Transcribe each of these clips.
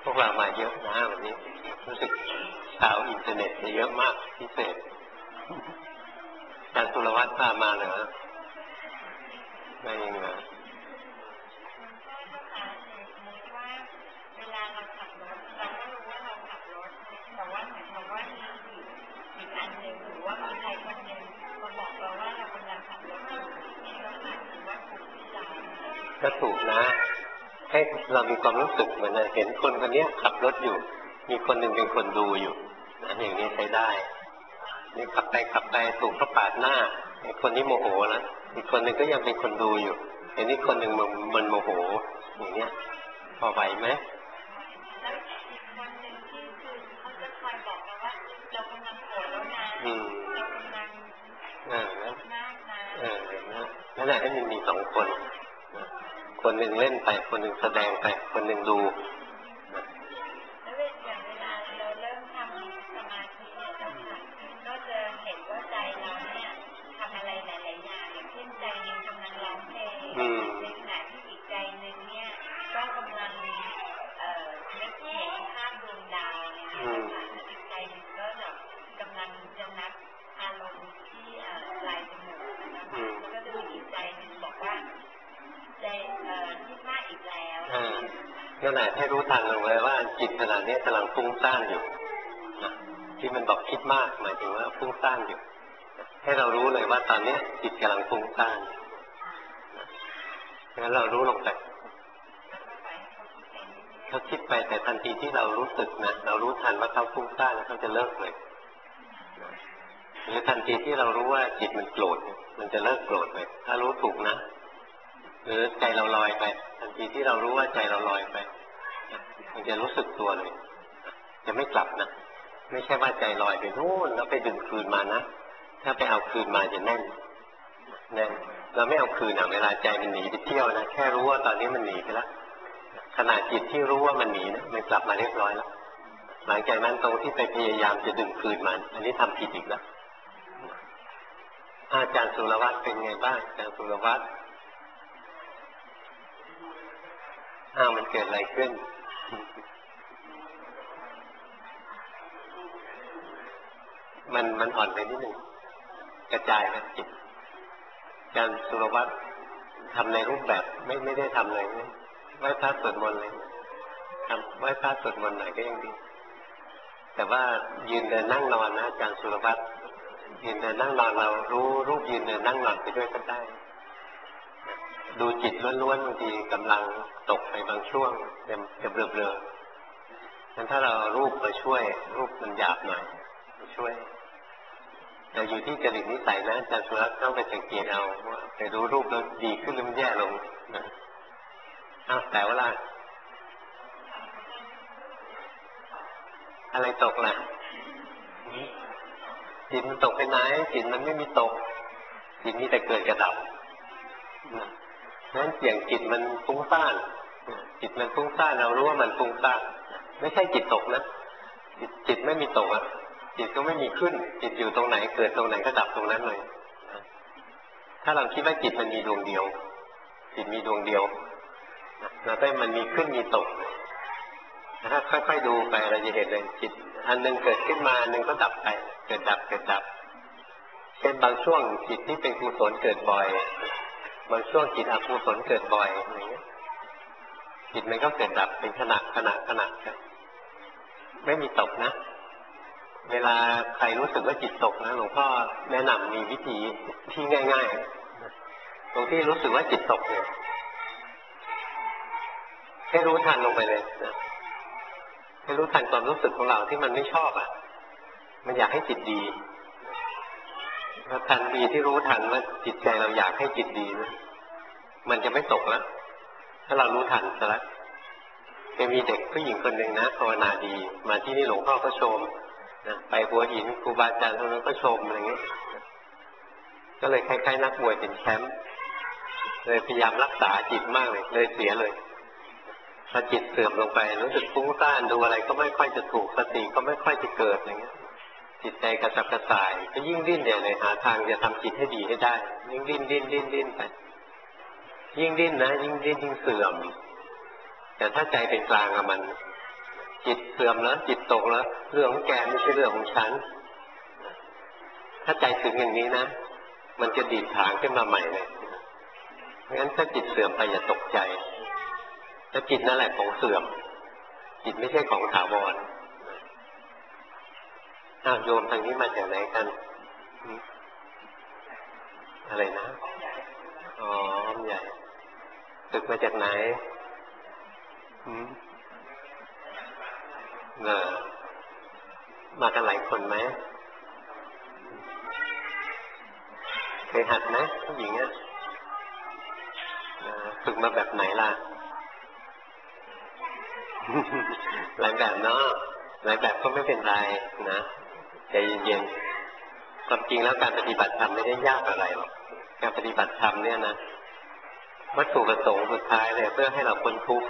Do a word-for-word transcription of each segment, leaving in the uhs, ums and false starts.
พวกเรามาเยอะนะวันนี้รู้สึกชาวอินเทอร์เน็ตเยอะมากพิเศษการสุรวัตรพามาเหรอไม่เองเหรอก็ถูกนะให้เรามีความรู้สึกเหมือนเห็นคนคนนี้ขับรถอยู่มีคนหนึ่งเป็นคนดูอยู่นะอย่างนี้ใช้ได้นี่ขับไปขับไปถูกเขาปาดหน้าไอ้คนนี้โมโหแล้วอีกคนหนึ่งก็ยังเป็นคนดูอยู่ไอ้นี่คนหนึ่งมันมันโมโหอย่างเงี้ยพอไหวไหมอืมอ่าเออนั่นแหละให้มันมีสองคนคนหนึ่งเล่นไปคนหนึ่งแสดงไปคนหนึ่งดูแล้วอย่างเวลาเราเริ่มทำสมาธิก็จะเห็นว่าใจเราเนี่ยทำอะไรหลายๆอย่างอย่างเช่นใจหนึ่งกำลังร้องเพลงในขณะที่อีกใจหนึ่งเนี่ยก็กำลังเอ่อนึกเห็นภาพดวงดาวเนี่ยนะคะอีกใจหนึ่งก็แบบกำลังจะนับอารมณ์ที่ปลายจมูกนะคะแล้วก็จะมีอีกใจหนึ่งบอกว่าใจเอ่อคิดมากอีกแล้วนั่นแหละให้รู้ทันลงเลยว่าจิตขณะนี้กำลังฟุ้งซ่านอยู่ที่มันบอกคิดมากหมายถึงว่าฟุ้งซ่านอยู่ให้เรารู้เลยว่าตอนนี้จิตกำลังฟุ้งซ่านงั้นเรารู้ลงไปเขาคิดไปแต่ทันทีที่เรารู้สึกนะเรารู้ทันว่าเขาฟุ้งซ่านแล้วเขาจะเลิกเลยหรือทันทีที่เรารู้ว่าจิตมันโกรธมันจะเลิกโกรธเลยถ้ารู้ถูกนะหรือใจเราลอยไปทันทีที่เรารู้ว่าใจเราลอยไปมันจะรู้สึกตัวเลยจะไม่กลับนะไม่ใช่ว่าใจลอยไปโน่นแล้วไปดึงคืนมานะถ้าไปเอาคืนมาจะแน่นแน่นเราไม่เอาคืนอ่ะเวลาใจมันหนีไปเที่ยวนะแค่รู้ว่าตอนนี้มันหนีไปแล้วขณะจิตที่รู้ว่ามันหนีนะมันกลับมาเรียบร้อยแล้วหลังจากนั้นตรงที่ไปพยายามจะดึงคืนมันอันนี้ทำผิดอีกแล้วอาจารย์สุรวัตรเป็นไงบ้างอาจารย์สุรวัตรอ้าวมันเกิดอะไรขึ้นมันมันอ่อนไปนิดหนึ่งกระจายนะจิตอาจารย์สุรวัตรทำในรูปแบบไม่ไม่ได้ทำเลยไหว้พระสวดมนต์เลยทำไหว้พระสวดมนต์หน่อยก็ยังดีแต่ว่ายืนเดินนั่งนอนนะอาจารย์สุรวัตรยืนเดินนั่งนอนเรารู้รูปยืนเดินนั่งนอนไปด้วยก็ได้ดูจิตล้วนๆบางทีกำลังตกไปบางช่วงจะเบลอๆงั้นถ้าเรารูปมาช่วยรูปมันหยาบหน่อยมาช่วยแต่อยู่ที่จริตนิสัยนะอาจารย์สุรัตน์ต้องไปสังเกตเอาว่าไปดูรูปแล้วดีขึ้นหรือแย่ลงนะอ้าวแต่ว่าล่ะอะไรตกล่ะจิตมันตกไปไหนจิตมันไม่มีตกจิตมีแต่เกิดกระดับนั้นเสียงจิตมันฟุ้งซ่านจิตมันฟุ้งซ่านเรารู้ว่ามันฟุ้งซ่านไม่ใช่จิตตกนะจิตจิตไม่มีตกอ่ะจิตก็ไม่มีขึ้นจิตอยู่ตรงไหนเกิดตรงไหนก็ดับตรงนั้นเลยถ้าเราคิดว่าจิตมันมีดวงเดียวจิตมีดวงเดียวเราได้มันมีขึ้นมีตกถ้าค่อยๆดูไปเราจะเห็นเลยจิตอันนึงเกิดขึ้นมาอันนึงก็ดับไปเกิดดับเกิดดับเป็นบางช่วงจิตที่เป็นกุศลเกิดบ่อยบางช่วงจิตอกุศลเกิดบ่อยอย่างเงี้ยจิตมันก็เกิดดับเป็นขณะขณะขณะกันไม่มีตกนะเวลาใครรู้สึกว่าจิตตกนะหลวงพ่อแนะนำมีวิธีที่ง่ายๆตรงที่รู้สึกว่าจิตตกเนี่ยให้รู้ทันลงไปเลยนะให้รู้ทันความรู้สึกของเราที่มันไม่ชอบอ่ะมันอยากให้จิตดีแล้วทันทีที่รู้ทันว่าจิตใจเราอยากให้จิตดีนะมันจะไม่ตกแล้วถ้าเรารู้ทันซะแล้วจะมีเด็กผู้หญิงคนหนึ่งนะภาวนาดีมาที่นี่หลวงพ่อก็ชมนะไปหัวหินครูบาอาจารย์ท่านก็ชมอะไรเงี้ยก็เลยคล้ายๆนักมวยเป็นแชมป์เลยพยายามรักษาจิตมากเลยเลยเสียเลยพอจิตเสื่อมลงไปรู้สึกฟุ้งซ่านดูอะไรก็ไม่ค่อยจะถูกสติก็ไม่ค่อยจะเกิดอะไรเงี้ยจิตใจกระสับกระส่ายก็ยิ่งดิ้นใหญ่เลยหาทางจะทำจิตให้ดีให้ได้ยิ่งดิ้นดิ้นดิ้นดิ้นไปยิ่งดิ้นนะยิ่งดิ้นยิ่งเสื่อมแต่ถ้าใจเป็นกลางกับมันจิตเสื่อมแล้วจิตตกแล้วเรื่องของแกไม่ใช่เรื่องของฉันถ้าใจถึงอย่างนี้นะมันจะดีดถางขึ้นมาใหม่เลยเพราะฉะนั้นถ้าจิตเสื่อมไปอย่าตกใจแต่จิตนั่นแหละของเสื่อมจิตไม่ใช่ของถาวรอ้าวโยมทางนี้มาจากไหนกันอะไรนะอ๋อใหญ่ตึกมาจากไหนอืมเออมากันหลายคนไหมเคยหัดไหมผู้หญิงอ่ะฝึกมาแบบไหนล่ะหลายแบบเนาะหลายแบบก็ไม่เป็นไรนะใจเย็นๆความจริงแล้วการปฏิบัติธรรมไม่ได้ยากอะไรหรอกการปฏิบัติธรรมเนี่ยนะวัตถุประสงค์สุดท้ายเลยเพื่อให้เราพ้นทุกข์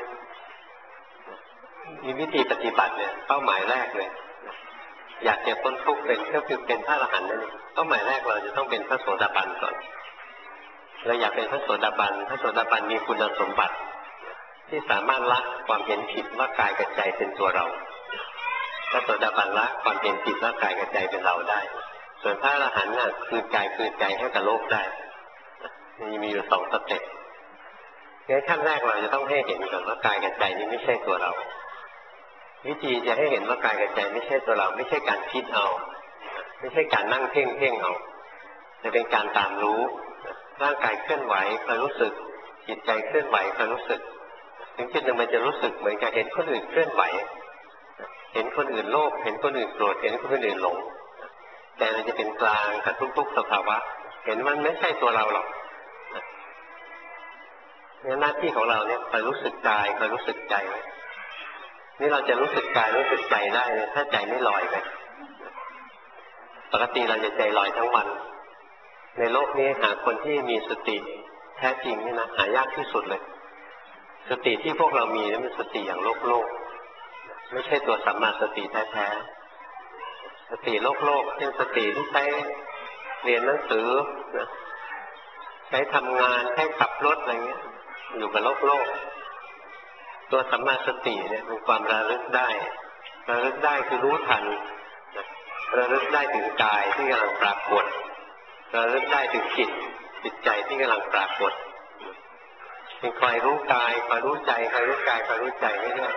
มีวิธีปฏิบัติเนี่ยเป้าหมายแรกเลยอยากจะพ้นทุกข์เป็นก็คือเป็นพระอรหันต์นั่นเองเป้าหมายแรกเราจะต้องเป็นพระโสดาบันก่อนเราอยากเป็นพระโสดาบันพระโสดาบันมีคุณสมบัติที่สามารถละความเห็นผิดว่ากายกับใจเป็นตัวเราพระโสดาบันละความเห็นผิดว่ากายกับใจเป็นเราได้ส่วนพระอรหันต์น่ะคืนกายคืนใจให้กับโลกได้มีมีอยู่สองสเต็ปงั้นขั้นแรกเราจะต้องให้เห็นก่อนว่ากายกับใจนี้ไม่ใช่ตัวเราวิธีจะให้เห็นว่ากายกับใจไม่ใช่ตัวเราไม่ใช่การคิดเอาไม่ใช่การนั่งเพ่งเพ่งเอาแต่เป็นการตามรู้ร่างกายเคลื่อนไหวคอยรู้สึกจิตใจเคลื่อนไหวคอยรู้สึกถึงจุดหนึ่งมันจะรู้สึกเหมือนกับเห็นคนอื่นเคลื่อนไหวเห็นคนอื่นโลภเห็นคนอื่นโกรธเห็นคนอื่นหลงแต่มันจะเป็นกลางกับทุกๆสภาวะเห็นมันไม่ใช่ตัวเราหรอกเนี่ยหน้าที่ของเราเนี่ยคอยรู้สึกกายคอยรู้สึกใจไว้นี่เราจะรู้สึกกายรู้สึกใจได้ถ้าใจไม่ลอยไปปกติเราจะใจลอยทั้งวันในโลกนี้หาคนที่มีสติแท้จริงนี่นะหายากที่สุดเลยสติที่พวกเรามีนั้นเป็นสติอย่างโลกโลกไม่ใช่ตัวสัมมาสติแท้ๆสติโลกโลกเป็นสติที่ใช้เรียนหนังสือนะใช้ทำงานใช้ขับรถอะไรเงี้ยอยู่กับโลกโลกตัวสัมมาสติเนี่ยเป็นความระลึกได้ระลึกได้คือรู้ทันระลึกได้ถึงกายที่กำลังปรากฏระลึกได้ถึงจิตจิตใจที่กำลังปรากฏเป็นคอยรู้กายคอยรู้ใจคอยรู้กายคอยรู้ใจเรื่อย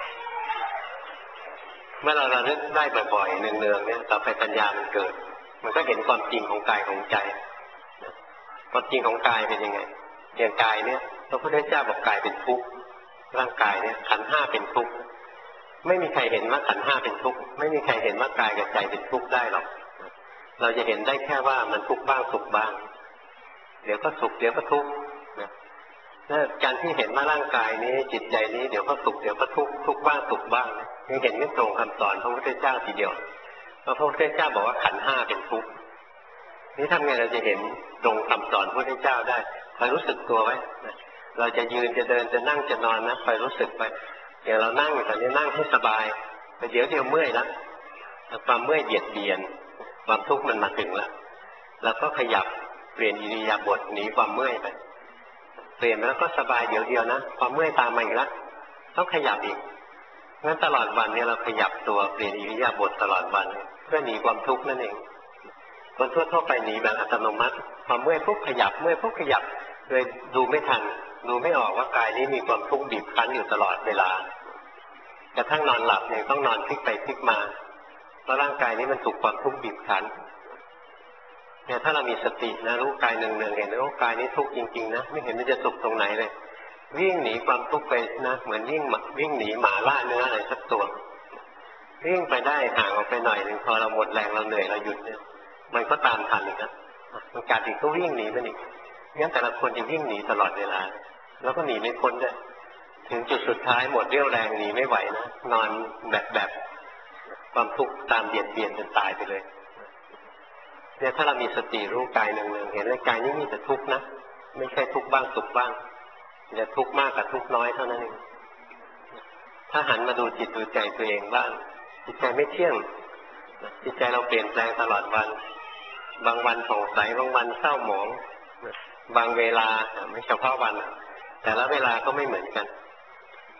ๆเมื่อเราระลึกได้บ่อยๆเนืองๆเนี่ยต่อไปปัญญามันเกิดมันก็เห็นความจริงของกายของใจความจริงของกายเป็นยังไงอย่างกายเนี่ยพระพุทธเจ้าบอกกายเป็นทุกข์ร่างกายเนี่ยขันธ์ห้าเป็นทุกข์ไม่มีใครเห็นว่าขันธ์ห้าเป็นทุกข์ไม่มีใครเห็นว่ากายกับใจเป็นทุกข์ได้หรอกเราจะเห็นได้แค่ว่ามันทุกข์บ้างสุขบ้างเดี๋ยวก็สุขเดี๋ยวก็ทุกข์นะการที่เห็นว่าร่างกายนี้จิตใจนี้เดี๋ยวก็สุขเดี๋ยวก็ทุกข์ทุกข์บ้างสุขบ้างยังเห็นไม่ตรงคำสอนพระพุทธเจ้าทีเดียวพระพุทธเจ้าบอกว่าขันธ์ห้าเป็นทุกข์นี่ทำไงเราจะเห็นตรงคำสอนพระพุทธเจ้าได้คอยรู้สึกตัวไว้เราจะยืนจะเดินจะนั่งจะนอนนะคอยรู้สึกไปอย่างเรานั่งตอนนี้นั่งให้สบายแต่เดี๋ยวเดียวเมื่อยแล้วความเมื่อยเบียดเบียนความทุกข์มันมาถึงแล้วเราก็ขยับเปลี่ยนอิริยาบถหนีความเมื่อยไปเปลี่ยนแล้วก็สบายเดี๋ยวเดียวนะความเมื่อยตามมาอีกแล้วต้องขยับอีกงั้นตลอดวันนี้เราขยับตัวเปลี่ยนอิริยาบถตลอดวันเพื่อหนีความทุกข์นั่นเองคนทั่วๆไปหนีแบบอัตโนมัติความเมื่อยปุ๊บขยับเมื่อยปุ๊บขยับเลยดูไม่ทันดูไม่ออกว่ากายนี้มีความทุกข์บีบคั้นอยู่ตลอดเวลากระทั่งนอนหลับยังต้องนอนพลิกไปพลิกมาเพราะร่างกายนี้มันถูกความทุกข์บีบคั้นเนี่ยถ้าเรามีสตินะรู้กายหนึ่งหนึ่งเห็นว่ากายนี้ทุกข์จริงๆนะไม่เห็นมันจะสุขตรงไหนเลยวิ่งหนีความทุกข์ไปนะเหมือนวิ่งวิ่งหนีหมาล่าเนื้ออะไรสักตัววิ่งไปได้ห่างออกไปหน่อยหนึ่งพอเราหมดแรงเราเหนื่อยเราหยุดเนี่ยมันก็ตามทันอีกนะมันกัดอีกก็วิ่งหนีมันอีกงั้นแต่ละคนจะวิ่งหนีตลอดเวลาแล้วก็หนีไม่พ้นด้วยถึงจุดสุดท้ายหมดเรี่ยวแรงหนีไม่ไหวนะนอนแบบแบบความทุกข์ตามเบียดเบียนจนตายไปเลยเนี่ยถ้าเรามีสติรู้กายหนึ่งหนึ่งเห็นเลยกายนี้มีแต่ทุกข์นะไม่ใช่ทุกข์บ้างสุขบ้างจะทุกข์มากกับทุกข์น้อยเท่านั้นเองถ้าหันมาดูจิตดูใจตัวเองบ้างจิตใจไม่เที่ยงจิตใจเราเปลี่ยนแปลงตลอดวันบางวันผ่องใสบางวันเศร้าหมองบางเวลาไม่เฉพาะวันแต่ละเวลาก็ไม่เหมือนกัน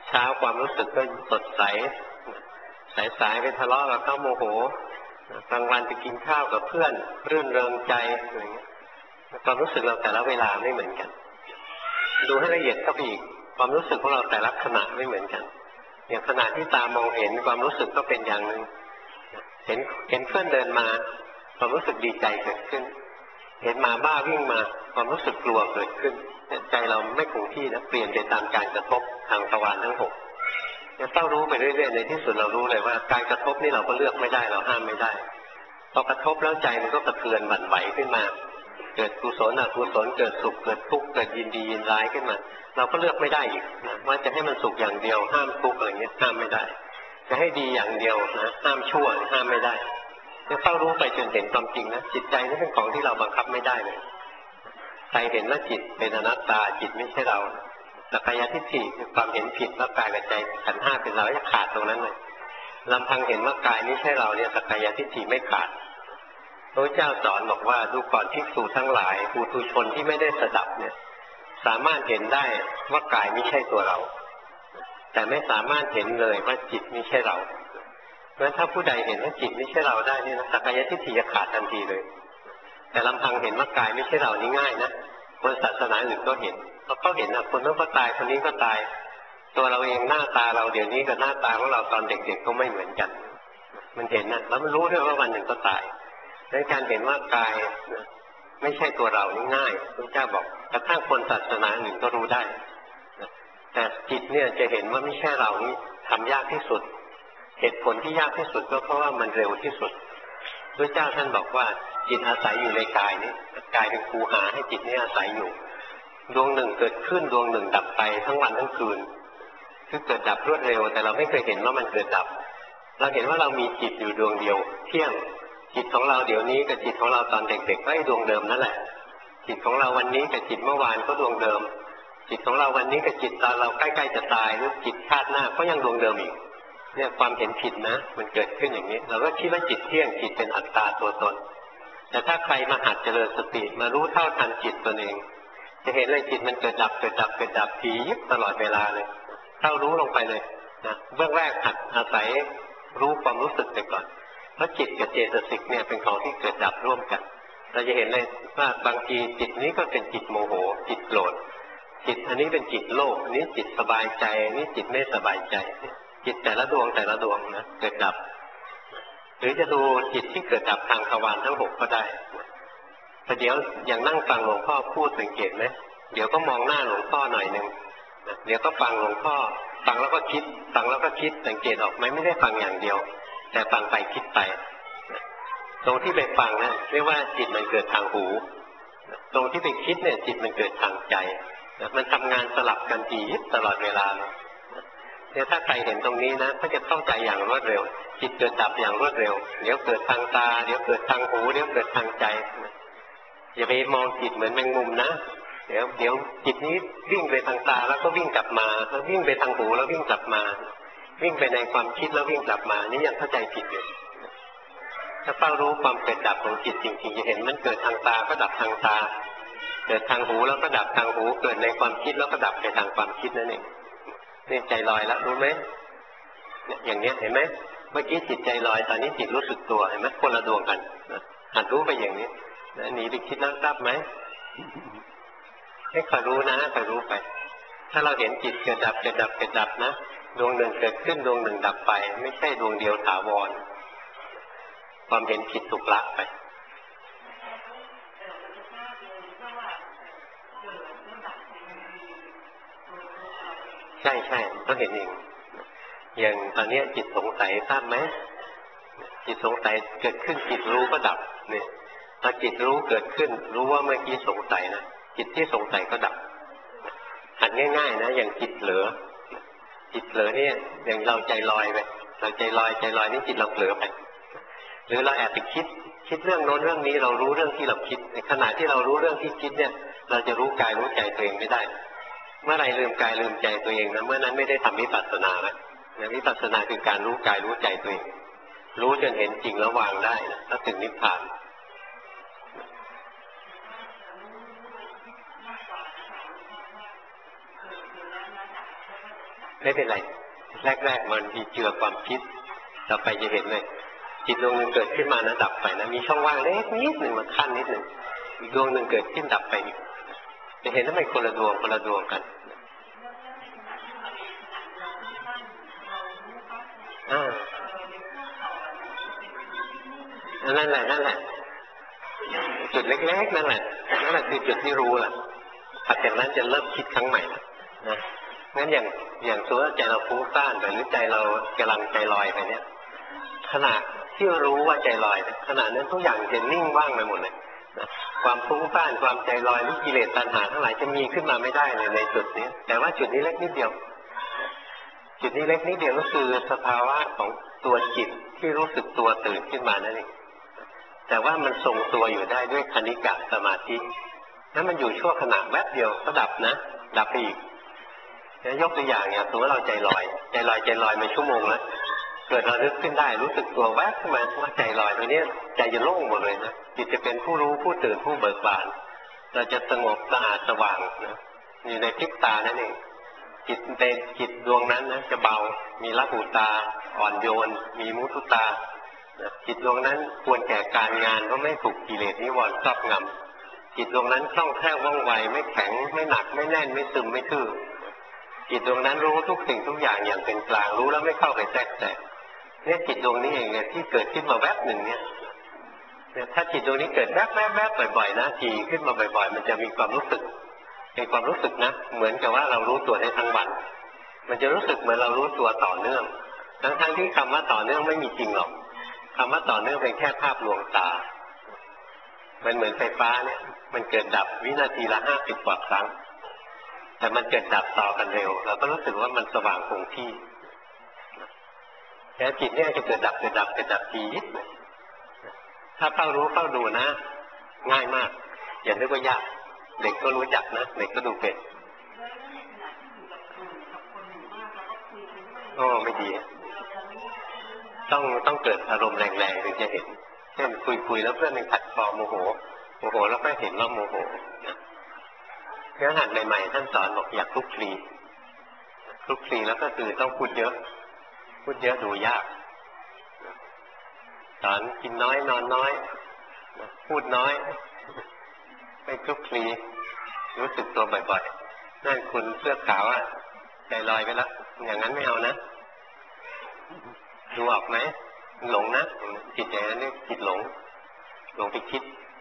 เช้าความรู้สึกก็สดใสสายๆไปทะเลาะกับเขาโมโหกลางวันไปกินข้าวกับเพื่อนรื่นเริงใจอะไรเงี้ยความรู้สึกเราแต่ละเวลาไม่เหมือนกันดูให้ละเอียดเข้าไปอีกความรู้สึกของเราแต่ละขณะไม่เหมือนกันอย่างขณะที่ตามองเห็นความรู้สึกก็เป็นอย่างหนึ่งเห็นเห็นเพื่อนเดินมาความรู้สึกดีใจเกิดขึ้นเห็นหมาบ้าวิ่งมาความรู้สึกกลัวเกิดขึ้นใจเราไม่คงที่นะเปลี่ยนไปตามการกระทบทางทวารทั้งหกจะต้องรู้ไปเรื่อยๆในที่สุดเรารู้เลยว่าการกระทบนี่เราก็เลือกไม่ได้เราห้ามไม่ได้พอกระทบแล้วใจมันก็กระเทือนหวั่นไหวขึ้นมาเกิดกุศลอกุศลเกิดสุขเกิดทุกข์เกิดยินดียินร้ายขึ้นมาเราก็เลือกไม่ได้อีกนะว่าจะให้มันสุขอย่างเดียวห้ามทุกข์อะไรเงี้ยห้ามไม่ได้จะให้ดีอย่างเดียวนะห้ามชั่วห้ามไม่ได้จะเข้ารู้ไปจนเห็นความจริงนะจิตใจนี่เป็นของที่เราบังคับไม่ได้เลยใครเห็นว่าจิตเป็นอนัตตาจิตไม่ใช่เราสักกายทิฏฐิคือความเห็นผิดว่ากายกับใจขันธ์ห้าเป็นเราจะขาดตรงนั้นเลยลำพังเห็นว่ากายไม่ใช่เราเนี่ยสักกายทิฏฐิไม่ขาดพระเจ้าสอนบอกว่าดูก่อนภิกษุทั้งหลายปุถุชนที่ไม่ได้สดับเนี่ยสามารถเห็นได้ว่ากายไม่ใช่ตัวเราแต่ไม่สามารถเห็นเลยว่าจิตไม่ใช่เราเพราะฉะนั้นถ้าผู้ใดเห็นว่าจิตไม่ใช่เราได้นี่นะสักกายทิฏฐิจะขาดทันทีเลยแต่ลำพังเห็นว่ากายไม่ใช่เรานี่ง่ายนะคนศาสนาอื่นก็เห็นเพราะเขาเห็นนะคนนั้นก็ตายคนนี้ก็ตายตัวเราเองหน้าตาเราเดี๋ยวนี้กับหน้าตาของเราตอนเด็กๆก็ไม่เหมือนกันมันเห็นนะแล้วมันรู้ด้วยว่าวันหนึ่งก็ตายในการเห็นว่ากายไม่ใช่ตัวเรานี่ง่ายพระเจ้าบอกกระทั่งคนศาสนาอื่นก็รู้ได้แต่จิตเนี่ยจะเห็นว่าไม่ใช่เรานี่ทำยากที่สุดเหตุผลที่ยากที่สุดก็เพราะว่ามันเร็วที่สุดพระเจ้าท่านบอกว่าจิตอาศัยอยู่ในกายนี้กายเป็นคูหาให้จิตนี้อาศัยอยู่ดวงหนึ่งเกิดขึ้นดวงหนึ่งดับไปทั้งวันทั้งคืนคือเกิดดับรวดเร็วแต่เราไม่เคยเห็นว่ามันเกิดดับเราเห็นว่าเรามีจิตอยู่ดวงเดียวเที่ยงจิตของเราเดี๋ยวนี้กับจิตของเราตอนเด็กๆก็ไอ้ดวงเดิมนั่นแหละจิตของเราวันนี้กับจิตเมื่อวานก็ดวงเดิมจิตของเราวันนี้กับจิตตอนเราใกล้ๆจะตายหรือจิตชาติหน้าก็ยังดวงเดิมอีกเนี่ยความเห็นผิดนะมันเกิดขึ้นอย่างนี้เราก็คิดว่าจิตเที่ยงจิตเป็นอัตตาตัวตนแต่ถ้าใครมาหัดเจริญสติมารู้เท่าทันจิตตัวเองจะเห็นเลยจิตมันเกิดดับเกิดดับเกิดดับผียิบตลอดเวลาเลยเข้ารู้ลงไปเลยนะเบื้องแรกหัดอาศัยรู้ความรู้สึกไปก่อนเพราะจิตกับเจตสิกเนี่ยเป็นของที่เกิดดับร่วมกันเราจะเห็นเลยว่าบางทีจิตนี้ก็เป็นจิตโมโหจิตโกรธจิตอันนี้เป็นจิตโลภอันนี้จิตสบายใจอันนี้จิตไม่สบายใจจิตแต่ละดวงแต่ละดวงนะเกิดดับหรือจะดูจิตที่เกิดดับทางทวารทั้งหกก็ได้แต่เดี๋ยวอย่างนั่งฟังหลวงพ่อพูดสังเกตไหมเดี๋ยวก็มองหน้าหลวงพ่อหน่อยนึงเดี๋ยวก็ฟังหลวงพ่อฟังแล้วก็คิดฟังแล้วก็คิดสังเกตออกไหมไม่ได้ฟังอย่างเดียวแต่ฟังไปคิดไปตรงที่ไปฟังนะเรียกว่าจิตมันเกิดทางหูตรงที่ไปคิดเนี่ยจิตมันเกิดทางใจมันทำงานสลับกันทีตลอดเวลาเนี่ยถ้าใครเห็นตรงนี้นะก็จะเข้าใจอย่างรวดเร็วจิตเกิดดับอย่างรวดเร็วเดี๋ยวเกิดทางตาเดี๋ยวเกิดทางหูเดี๋ยวเกิดทางใจอย่าไปมองจิตเหมือนแมงมุมนะเดี๋ยวเดี๋ยวจิตนี้วิ่งไปทางตาแล้วก็วิ่งกลับมาแล้ววิ่งไปทางหูแล้ววิ่งกลับมาวิ่งไปในความคิดแล้ววิ่งกลับมานี่ยังเข้าใจผิดอยู่ถ้าเฝ้ารู้ความเกิดดับของจิตจริงๆจะเห็นมันเกิดทางตาก็ดับทางตาเกิดทางหูแล้วก็ดับทางหูเกิดในความคิดแล้วก็ดับไปทางความคิดนั่นเองนี่ใจลอยแล้วรู้ไหมอย่างนี้เห็นไหมเมื่อกี้จิตใจลอยตอนนี้จิตรู้สึกตัวเห็นไหมคนละดวงกันหัดรู้ไปอย่างนี้หนีไปคิดแล้วทราบไหมให้คอยรู้นะคอยรู้ไปถ้าเราเห็นจิตเกิดดับเกิดดับเกิดดับนะดวงหนึ่งเกิดขึ้นดวงหนึ่งดับไปไม่ใช่ดวงเดียวถาวรความเห็นผิดถูกละไปใช่ใช่ต้องเห็นเองอย่างตอนนี้จิตสงสัยทราบไหมจิตสงสัยเกิดขึ้นจิตรู้ก็ดับเนี่ยพอจิตรู้เกิดขึ้นรู้ว่าเมื่อกี้สงสัยนะจิตที่สงสัยก็ดับหัดง่ายๆนะอย่างจิตเผลอจิตเผลอเนี่ยอย่างเราใจลอยไปเราใจลอยใจลอยนี่จิตเราเผลอไปหรือเราแอบไปคิดคิดเรื่องโน้นเรื่องนี้เรารู้เรื่องที่เราคิดในขณะที่เรารู้เรื่องที่คิดเนี่ยเราจะรู้กายรู้ใจตัวเองไม่ได้เมื่อไรลืมกายลืมใจตัวเองนะเมื่อนั้นไม่ได้ทำวิปัสสนาแล้ววิปัสสนาคือการรู้กายรู้ใจตัวเองรู้จนเห็นจริงแล้ววางได้นะถ้าถึงนิพพานไม่เป็นไรแรกๆมันมีเจือความคิดต่อไปจะเห็นเลยจิตดวงหนึ่งเกิดขึ้นมานะดับไปนะมีช่องว่างเล็กนิดหนึ่งมาขั้นนิดหนึ่งอีกดวงหนึ่งเกิดขึ้นดับไปอีกจะเห็นว่ามันคนละดวงคนละดวงกันอ่านั่นแหละนั่นแหละจุดเล็กๆนั่นแหละนั่นแหละคือจุดที่รู้แหละถัดจากนั้นจะเริ่มคิดครั้งใหม่นะนะงั้นอย่างอย่างตัวใจเราฟุ้งซ่านไปหรือใจเรากำลังใจลอยไปเนี่ยขณะที่รู้ว่าใจลอยขณะนั้นทุกอย่างจะนิ่งว่างไปหมดเลยนะความฟุ้งซ่านความใจลอยหรือกิเลสตัณหาทั้งหลายจะมีขึ้นมาไม่ได้เลยในจุดนี้แต่ว่าจุดนี้เล็กนิดเดียวจุดนี้เล็กนิดเดียวก็คือสภาวะของตัวจิตที่รู้สึกตัวตื่นขึ้นมานั่นเองแต่ว่ามันทรงตัวอยู่ได้ด้วยคณิกะสมาธินั้นมันอยู่ชั่วขณะแวบเดียวก็ดับนะดับไปอีกยกตัวอย่างเนี่ยสมมติเราใจลอยใจลอยใจลอยมาชั่วโมงแล้วเกิดเราลึกขึ้นได้รู้สึกตัวแวบขึ้นมาว่าใจลอยตรงนี้ใจจะโล่งหมดเลยนะจิตจะเป็นผู้รู้ผู้ตื่นผู้เบิกบานเราจะสงบสะอาดสว่างนะอยู่ในพริบตานั่นเองจิตเต็มจิตดวงนั้นนะจะเบามีละหูตาอ่อนโยนมีมุทุตาจิตดวงนั้นควรแก่การงานก็ไม่ถูกกิเลสนิวรณ์ครอบงำจิตดวงนั้นคล่องแคล่วว่องไวไม่แข็งไม่หนักไม่แน่นไม่ซึมไม่ทื่อจิตดวงนั้นรู้ทุกสิ่งทุกอย่างอย่างเป็นกลางรู้แล้วไม่เข้าไปแทรกแซงเนี่ยจิตดวงนี้เองเนี่ยที่เกิดขึ้นมาแวบหนึ่งเนี่ยถ้าจิตดวงนี้เกิดแวบแวบแวบบ่อยๆนะทีขึ้นมาบ่อยๆมันจะมีความรู้สึกเป็นความรู้สึกนะเหมือนกับว่าเรารู้ตัวได้ทั้งวันมันจะรู้สึกเหมือนเรารู้ตัวต่อเนื่องทั้งๆที่คำว่าต่อเนื่องไม่มีจริงหรอกคำว่าต่อเนื่องเป็นแค่ภาพลวงตามันเหมือนไฟฟ้าเนี่ยมันเกิดดับวินาทีละห้าสิบกว่าครั้งแต่มันเกิดดับต่อกันเร็วเราก็รู้สึกว่ามันสว่างคงที่แต่จิตเนี่ยจะเกิดดับเกิดดับเกิดดับทีนิดเลยถ้าเฝ้ารู้เฝ้าดูนะง่ายมากอย่านึกว่ายากเด็กก็รู้จักนะเด็กก็ดูเป็นโอ้ไม่ดีต้องต้องเกิดอารมณ์แรงๆถึงจะเห็นเช่นคุยๆแล้วเพื่อนมันขัดคอโมโหโมโหแล้วก็เห็นว่าโมโหนะเนื้อหาใหม่ๆท่านสอนบอกอยากคลุกคลีคลุกคลีแล้วก็คือต้องพูดเยอะพูดเยอะดูยากสอนกินน้อยนอนน้อยพูดน้อยไม่คลุกคลีรู้สึกตัวบ่อยๆนั่นคุณเสื้อขาวอ่ะใจลอยไปแล้วอย่างนั้นไม่เอานะดูออกไหมหลงนะจิตอย่างนั้นเรียกจิตหลงหลงไปคิด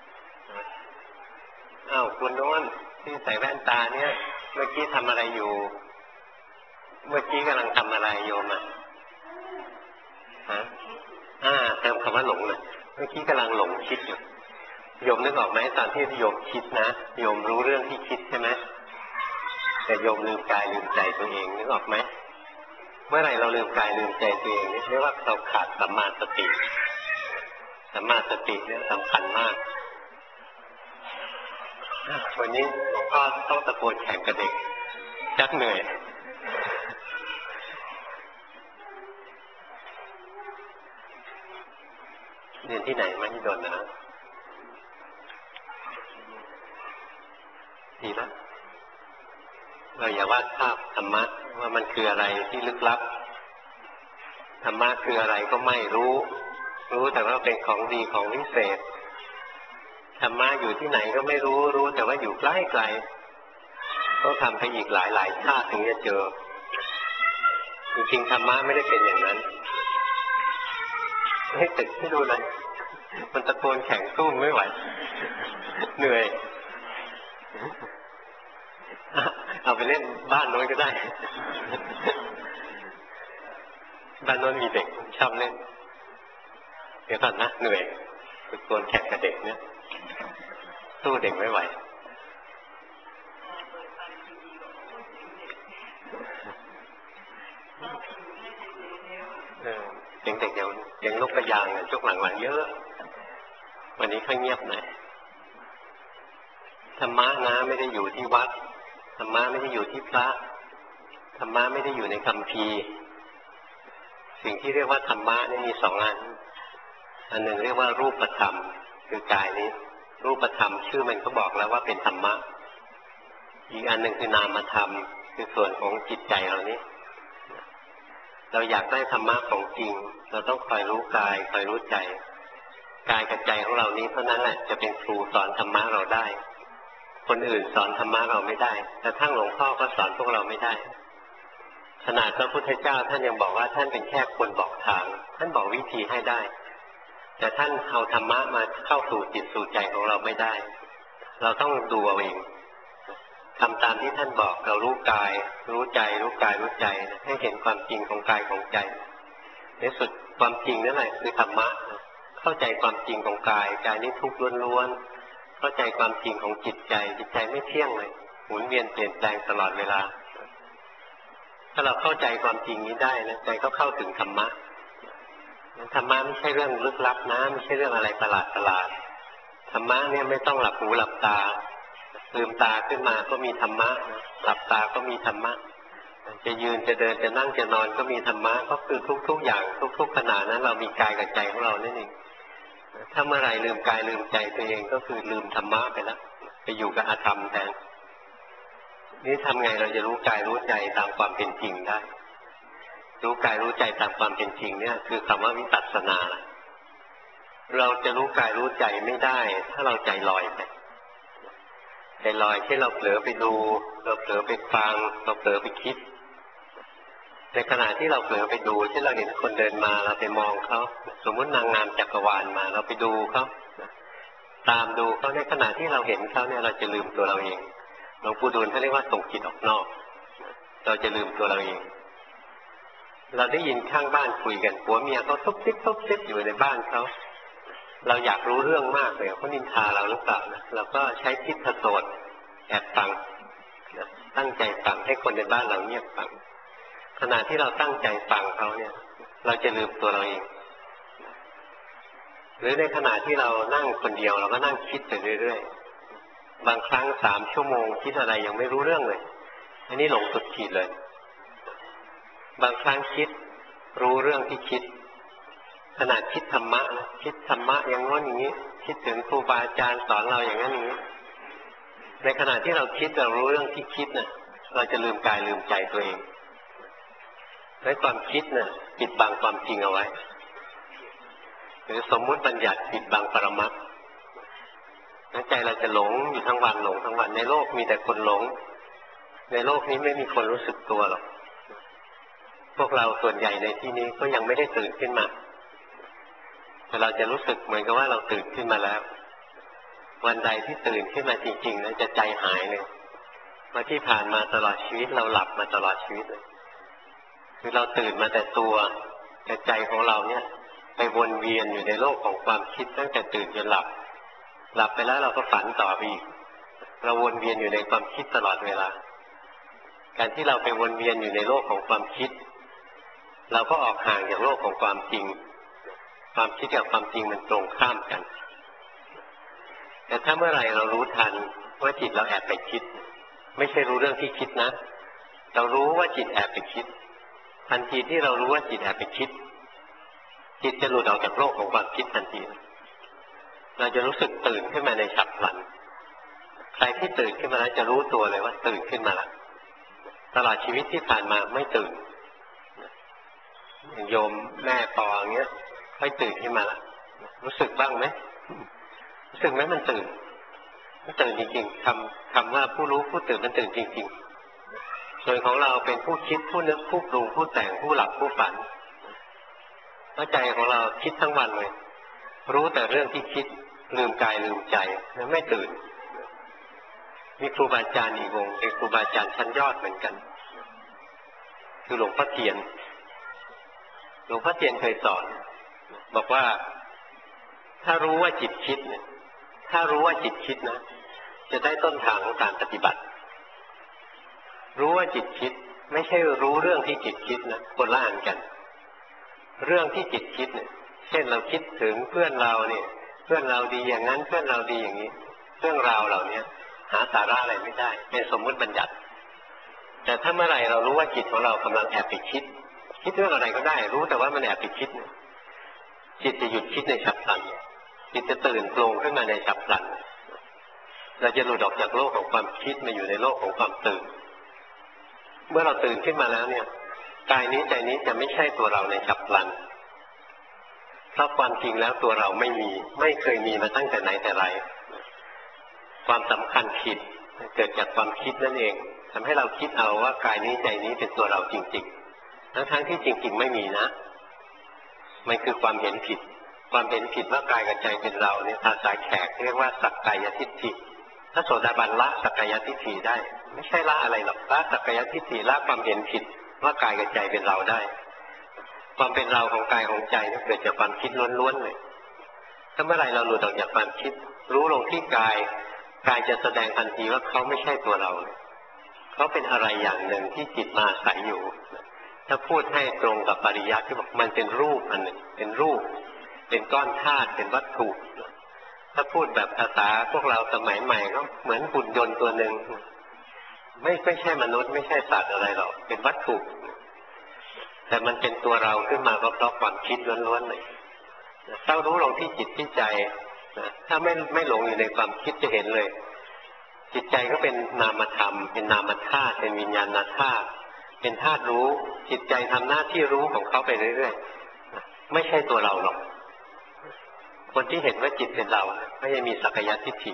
อ้าวคุณโน้นที่ใส่แว่นตาเนี่ยเมื่อกี้ทำอะไรอยู่เมื่อกี้กำลังทำอะไรโยมอ่ะฮะอ่าเติมคำว่าหลงเลยเมื่อกี้กำลังหลงคิดอยู่โยมนึกออกไหมตอนที่โยมคิดนะโยมรู้เรื่องที่คิดใช่ไหมแต่โยมลืมกายลืมใจตัวเองนึกออกไหมเมื่อไหร่เราลืมกายลืมใจตัวเองนี่เรียกว่าเราขาดสัมมาสติสัมมาสติเนี่ยสำคัญมากวันนี้หลวงพ่อต้องตะโกนแข่งกับเด็กจักเหนื่อยเรียนที่ไหนมาที่โดนนะดีนะเราอย่าวาดภาพธรรมะว่ามันคืออะไรที่ลึกลับธรรมะคืออะไรก็ไม่รู้รู้แต่ว่าเป็นของดีของวิเศษธรรมะอยู่ที่ไหนก็ไม่รู้รู้แต่ว่าอยู่ใกล้ไกลต้องทำไปอีกหลายหลายชาติถึงจะเจอจริงๆธรรมะไม่ได้เป็นอย่างนั้นให้ตึกให้ดูเลยมันตะโกนแข่งสู้ไม่ไหวเหนื่อยเอาไปเล่นบ้านโน้นก็ได้บ้านโน้นมีเด็กชอบเล่นเดี๋ยวก่อนนะเหนื่อยตะโกนแข่งกับเด็กเนี่ยสู้เด็กไม่ไหวเด็กๆยังยังลุกกระยางช่วงหลังๆเยอะวันนี้ค่อยเงียบหน่อยธรรมะนะไม่ได้อยู่ที่วัดธรรมะไม่ได้อยู่ที่พระธรรมะไม่ได้อยู่ในคัมภีร์สิ่งที่เรียกว่าธรรมะนี่มีสองอันอันหนึ่งเรียกว่ารูปธรรมคือกายนี้รูปธรรมชื่อมันก็บอกแล้วว่าเป็นธรรมะอีกอันหนึ่งคือนามธรรมคือส่วนของจิตใจเรานี้เราอยากได้ธรรมะของจริงเราต้องคอยรู้กายคอยรู้ใจกายกับใจของเรานี้เท่านั้นแหละจะเป็นครูสอนธรรมะเราได้คนอื่นสอนธรรมะเราไม่ได้แต่ทั้งหลวงพ่อก็สอนพวกเราไม่ได้ขนาดพระพุทธเจ้าท่านยังบอกว่าท่านเป็นแค่คนบอกทางท่านบอกวิธีให้ได้แต่ท่านเอาธรรมะมาเข้าสู่จิตสู่ใจของเราไม่ได้เราต้องดูเอาเองทำตามที่ท่านบอกเรารู้กายรู้ใจรู้กายรู้ใจให้เห็นความจริงของกายของใจในสุดความจริงนั่นแหละคือธรรมะเข้าใจความจริงของกายกายนี้ทุกข์ล้วนๆเข้าใจความจริงของจิตใจจิตใจไม่เที่ยงเลยหมุนเวียนเปลี่ยนแปลงตลอดเวลาถ้าเราเข้าใจความจริงนี้ได้นะใจก็เข้าถึงธรรมะธรรมะไม่ใช่เรื่องลึกลับนะไม่ใช่เรื่องอะไรประหลาดประหลาดธรรมะเนี่ยไม่ต้องหลับหูหลับตาลืมตาขึ้นมาก็มีธรรมะหลับตาก็มีธรรมะจะยืนจะเดินจะนั่งจะนอนก็มีธรรมะก็คือทุกๆอย่างทุกๆขณะนั้นเรามีกายกับใจของเรานั่นเองถ้าเมื่อไหร่ลืมกายลืมใจตัวเองก็คือลืมธรรมะไปแล้วไปอยู่กับอธรรมแทนนี่ทำไงเราจะรู้กายรู้ใจตามความเป็นจริงได้รู้กายรู้ใจตามความเป็นจริงเนี่ยคือคำว่าวิปัสสนาเราจะรู้กายรู้ใจไม่ได้ถ้าเราใจลอยไปใจลอยที่เราเผลอไปดูเราเผลอไปฟังเราเผลอไปคิดในขณะที่เราเผลอไปดูที่เราเห็นคนเดินมาเราไปมองเขาสมมตินางงามจักรวาลมาเราไปดูเขาตามดูเขาในขณะที่เราเห็นเขาเนี่ยเราจะลืมตัวเราเองหลวงปู่ดูลท่านเรียกว่าส่งจิตออกนอกเราจะลืมตัวเราเองเราได้ยินข้างบ้านคุยกันผัวเมียเขาทุบซิบทุบซิบอยู่ในบ้านเขาเราอยากรู้เรื่องมากเลยเขานินทาเราหรือเปล่านะเราก็ใช้ทิพโสตแอบฟังตั้งใจฟังให้คนในบ้านเราเงียบฟังขณะที่เราตั้งใจฟังเขาเนี่ยเราจะลืมตัวเราเองหรือในขณะที่เรานั่งคนเดียวเราก็นั่งคิดไปเรื่อยๆบางครั้งสามชั่วโมงคิดอะไรยังไม่รู้เรื่องเลยอันนี้หลงสุดขีดเลยบางครั้งคิดรู้เรื่องที่คิดขนาดคิดธรรมะนะคิดธรรมะอย่างง้นอย่างนี้คิดถึงครูบาอาจารย์สอนเราอย่างนั้นอย่างนี้ในขณะที่เราคิดเรารู้เรื่องที่คิดนะเราจะลืมกายลืมใจตัวเองและความคิดนะปิดบังความจริงเอาไว้หรือสมมุติบัญญัติปิดบังปรมัตถ์ใจเราจะหลงอยู่ทั้งวันหลงทั้งวันในโลกมีแต่คนหลงในโลกนี้ไม่มีคนรู้สึกตัวหรอกพวกเราส่วนใหญ่ในที่นี้ก็ยังไม่ได้ตื่นขึ้นมาแต่เราจะรู้สึกเหมือนกับว่าเราตื่นขึ้นมาแล้ววันใดที่ตื่นขึ้นมาจริงๆนั้นจะใจหายเลยว่าที่ผ่านมาตลอดชีวิตเราหลับมาตลอดชีวิตเลยคือเราตื่นมาแต่ตัวแต่ใจของเราเนี่ยไปวนเวียนอยู่ในโลกของความคิดตั้งแต่ตื่นจนหลับหลับไปแล้วเราก็ฝันต่อไปอีกเราวนเวียนอยู่ในความคิดตลอดเวลาการที่เราไปวนเวียนอยู่ในโลกของความคิดเราก็ออกห่างจากโลกของความจริงความคิดกับความจริงมันตรงข้ามกันแต่ถ้าเมื่อไหร่เรารู้ทันว่าจิตเราแอบไปคิดไม่ใช่รู้เรื่องที่คิดนะเรารู้ว่าจิตแอบไปคิดทันทีที่เรารู้ว่าจิตแอบไปคิดจิตจะหลุดออกจากโลกของความคิดทันทีเราจะรู้สึกตื่นขึ้นมาในฉับพลันใครที่ตื่นขึ้นมาแล้วจะรู้ตัวเลยว่าตื่นขึ้นมาแล้วตลอดชีวิตที่ผ่านมาไม่ตื่นโยมแม่ปออย่างเงี้ยค่อยตื่นขึ้นมาแล้วรู้สึกบ้างไหมรู้สึกไหมมันตื่นมันตื่นจริงๆคำคำว่าผู้รู้ผู้ตื่นมันตื่นจริงๆส่วนของเราเป็นผู้คิดผู้นึกผู้ปรุงผู้แต่งผู้หลับผู้ฝันใจของเราคิดทั้งวันเลยรู้แต่เรื่องที่คิดลืมกายลืมใจแล้วไม่ตื่นมีครูบาอาจารย์อีกองค์เป็นครูบาอาจารย์ชั้นยอดเหมือนกันคือหลวงพ่อเทียนหลวงพ่อเทียนเคยสอนบอกว่าถ้ารู้ว่าจิตคิดเนี่ยถ้ารู้ว่าจิตคิดนะจะได้ต้นทางของการปฏิบัติรู้ว่าจิตคิดไม่ใช่รู้เรื่องที่จิตคิดนะคนละอันกันเรื่องที่จิตคิดเนี่ยเช่นเราคิดถึงเพื่อนเราเนี่ยเพื่อนเราดีอย่างนั้นเพื่อนเราดีอย่างนี้เรื่องราวเหล่านี้หาสาระอะไรไม่ได้เป็นสมมุติบัญญัติแต่ถ้าเมื่อไหร่เรารู้ว่าจิตของเรากำลังแอบไปคิดคิดเรื่องอะไรก็ได้รู้แต่ว่ามันแอบไปคิดจิตจะหยุดคิดในฉับพลันจิตจะตื่นโผล่ขึ้นมาในฉับพลันเราจะหลุดออกจากโลกของความคิดมาอยู่ในโลกของความตื่นเมื่อเราตื่นขึ้นมาแล้วเนี่ยกายนี้ใจนี้จะไม่ใช่ตัวเราในฉับพลันเพราะความจริงแล้วตัวเราไม่มีไม่เคยมีมาตั้งแต่ไหนแต่ไรความสำคัญผิดเกิดจากความคิดนั่นเองทำให้เราคิดเอาว่ากายนี้ใจนี้เป็นตัวเราจริงๆทั้งๆที่จริงๆไม่มีนะมันคือความเห็นผิดความเห็นผิดว่ากายกับใจเป็นเราเนี่ยภาษาแขกเรียกว่าสักกายทิฏฐิถ้าโสดาบันละสักกายทิฏฐิได้ไม่ใช่ละอะไรหรอกละสักกายทิฏฐิละความเห็นผิดว่ากายกับใจเป็นเราได้ความเป็นเราของกายของใจนี่เกิดจากความคิดล้วนๆเลยถ้าเมื่อไรเราหลุดออกจากความคิดรู้ลงที่กายกายจะแสดงทันทีว่าเขาไม่ใช่ตัวเราเขาเป็นอะไรอย่างหนึ่งที่จิตมาอาศัยอยู่ถ้าพูดให้ตรงกับปริยัติที่บอกมันเป็นรูปอันหนึ่งเป็นรูปเป็นก้อนธาตุเป็นวัตถุถ้าพูดแบบภาษาพวกเราสมัยใหม่ก็เหมือนหุ่นยนต์ตัวหนึ่งไม่ไม่ใช่มนุษย์ไม่ใช่สัตว์อะไรหรอกเป็นวัตถุแต่มันเป็นตัวเราขึ้นมาก็เพราะความคิดล้วนๆเลยถ้ารู้ลงที่จิตที่ใจถ้าไม่ไม่หลงอยู่ในความคิดจะเห็นเลยจิตใจก็เป็นนามธรรมเป็นนามธาตุเป็นวิญญาณธาตุเป็นธาตุรู้จิตใจทำหน้าที่รู้ของเขาไปเรื่อยๆไม่ใช่ตัวเราหรอกคนที่เห็นว่าจิตเป็นเราไม่ได้มีสักกายทิฏฐิ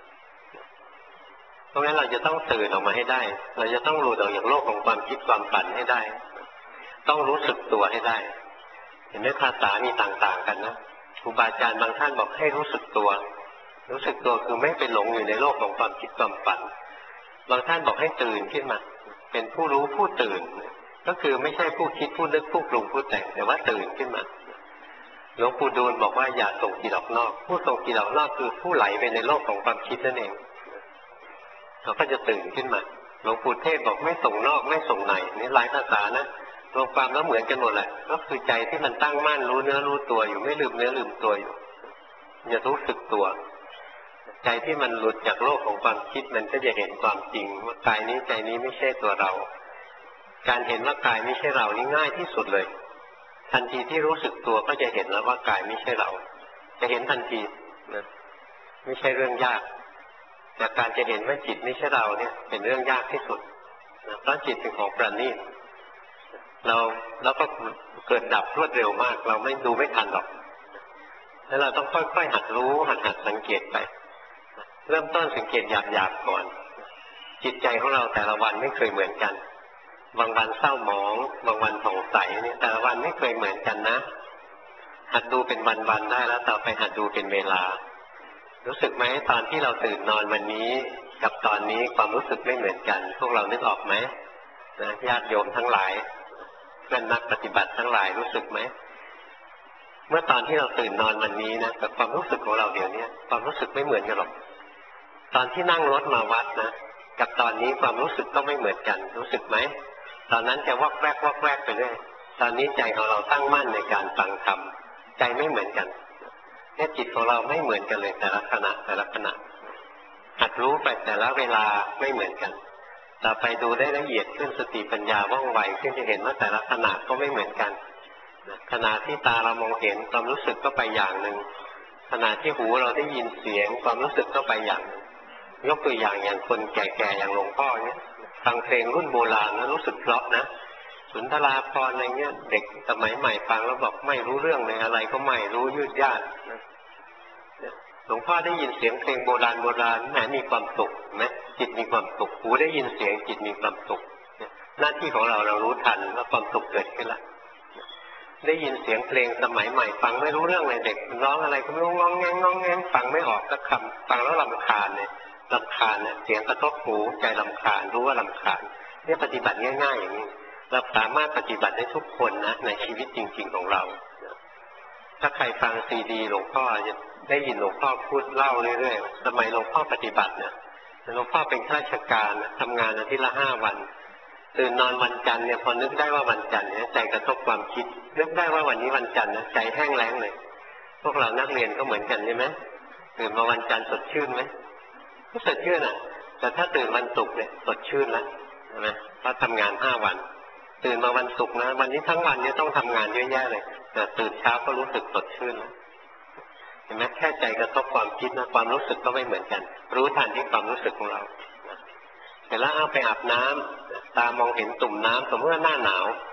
เพราะงั้นเราจะต้องตื่นออกมาให้ได้เราจะต้องหลุดออกจากโลกของความคิดความฝันให้ได้ต้องรู้สึกตัวให้ได้เห็นไหมภาษามีต่างๆกันนะครูบาอาจารย์บางท่านบอกให้รู้สึกตัวรู้สึกตัวคือไม่ไปหลงอยู่ในโลกของความคิดความฝันบางท่านบอกให้ตื่นขึ้นมาเป็นผู้รู้ผู้ตื่นก็คือไม่ใช่ผู้คิดผู้นึกผู้ปรุงผู้แต่งแต่ว่าตื่นขึ้นมาหลวงปู่ดูลบอกว่าอย่าส่งจิตออกนอกผู้ส่งจิตออกนอกคือผู้ไหลไปในโลกของความคิดนั่นเองเขาก็จะตื่นขึ้นมาหลวงปู่เทศบอกไม่ส่งนอกไม่ส่งในนี่หลายภาษานะรวมความแล้วเหมือนกันหมดแหละก็คือใจที่มันตั้งมั่นรู้เนื้อรู้ตัวอยู่ไม่ลืมเนื้อลืมตัวอยู่อย่ารู้สึกตัวใจที่มันหลุดจากโลกของความคิดมันก็จะเห็นความจริงว่ากายนี้ใจนี้ไม่ใช่ตัวเราการเห็นว่ากายไม่ใช่เรานี่ง่ายที่สุดเลยทันทีที่รู้สึกตัวก็จะเห็นแล้วว่ากายไม่ใช่เราจะเห็นทันทีนะไม่ใช่เรื่องยากแต่การจะเห็นว่าจิตไม่ใช่เราเนี่ยเป็นเรื่องยากที่สุดนะเพราะจิตเป็นของประณีตเราแล้วก็เกิดดับรวดเร็วมากเราไม่ดูไม่ทันหรอกแล้วเราต้องค่อยๆหัดรู้หัดหัดสังเกตไปเริ่มต้นสังเกตหยาบๆก่อนจิตใจของเราแต่ละวันไม่เคยเหมือนกันบางวันเศร้าหมองบางวันผ่องใสเนี่ยแต่ละวันไม่เคยเหมือนกันนะหัดดูเป็นวันๆได้แล้วต่อไปหัดดูเป็นเวลารู้สึกไหมตอนที่เราตื่นนอนวันนี้กับตอนนี้ความรู้สึกไม่เหมือนกันพวกเรานึกออกไหมนะญาติโยมทั้งหลายเพื่อนนักปฏิบัติทั้งหลายรู้สึกไหมเมื่อตอนที่เราตื่นนอนวันนี้นะกับความรู้สึกของเราเดี๋ยวนี้ความรู้สึกไม่เหมือนกันหรอกตอนที่นั่งรถมาวัดนะกับตอนนี้ความรู้สึกก็ไม่เหมือนกันรู้สึกไหมตอนนั้นจะวอกแวกวอกแวกไปเรื่อยตอนนี้ใจของเราตั้งมั่นในการฟังธรรมใจไม่เหมือนกันเนี่ยจิตของเราไม่เหมือนกันเลยแต่ละขณะแต่ละขณะหัดรู้ไปแต่ละเวลาไม่เหมือนกันต่อไปดูได้ละเอียดขึ้นสติปัญญาว่องไวขึ้นจะเห็นว่าแต่ละขณะก็ไม่เหมือนกันขณะที่ตาเรามองเห็นความรู้สึกก็ไปอย่างหนึ่งขณะที่หูเราได้ยินเสียงความรู้สึกก็ไปอย่างนึงยกตัวอย่างอย่างคนแก่ๆอย่างหลวงพ่อเนี่ยฟังเพลงรุ่นโบราณแล้วรู้สึกเพราะนะสุนทราภรณ์อะไรเงี้ยเด็กสมัยใหม่ฟังแล้วบอกไม่รู้เรื่องเลยอะไรก็ไม่รู้ยืดยาดนะหลวงพ่อได้ยินเสียงเพลงโบราณโบราณแหมมีความสุขไหมจิตมีความสุขหูได้ยินเสียงจิตมีความสุขหน้าที่ของเราเรารู้ทันว่าความสุขเกิดขึ้นแล้วได้ยินเสียงเพลงสมัยใหม่ฟังไม่รู้เรื่องเลยเด็กร้องอะไรก็ไม่รู้ร้องแงงร้องแงงฟังไม่ออกสักคำฟังแล้วรำคาญเนี่ยรำคาญเนี่ยเสียงกระทบหูใจรำคาญรู้ว่ารำคาญเนี่ยปฏิบัติง่ายๆอย่างนี้เราสามารถปฏิบัติได้ทุกคนนะในชีวิตจริงๆของเราถ้าใครฟังซีดีหลวงพ่อจะได้ยินหลวงพ่อพูดเล่าเรื่อยๆสมัยหลวงพ่อปฏิบัติเนี่ยหลวงพ่อเป็นข้าราชการทำงานอาทิตย์ละห้าวันตื่นนอนวันจันทร์เนี่ยพอนึกได้ว่าวันจันทร์เนี่ยใจกระทบความคิดนึกได้ว่าวันนี้วันจันทร์นะใจแห้งแล้งเลยพวกเรานักเรียนก็เหมือนกันใช่ไหมตื่นมาวันจันทร์สดชื่นไหมก็สดชื่นอ่ะแต่ถ้าตื่นวันศุกร์เนี่ยสดชื่นแล้วใช่ไหมเพราะทำงานห้าวันตื่นมาวันศุกร์นะวันนี้ทั้งวันเนี่ยต้องทำงานเยอะแยะเลยแต่ตื่นเช้าก็รู้สึกสดชื่นแล้วเห็นไหมแค่ใจกระทบความคิดนะความรู้สึกก็ไม่เหมือนกันรู้ทันที่ความรู้สึกของเราเสร็จแล้วเอาไปอาบน้ำตามองเห็นตุ่มน้ำสมมติว่าหน้าหนาว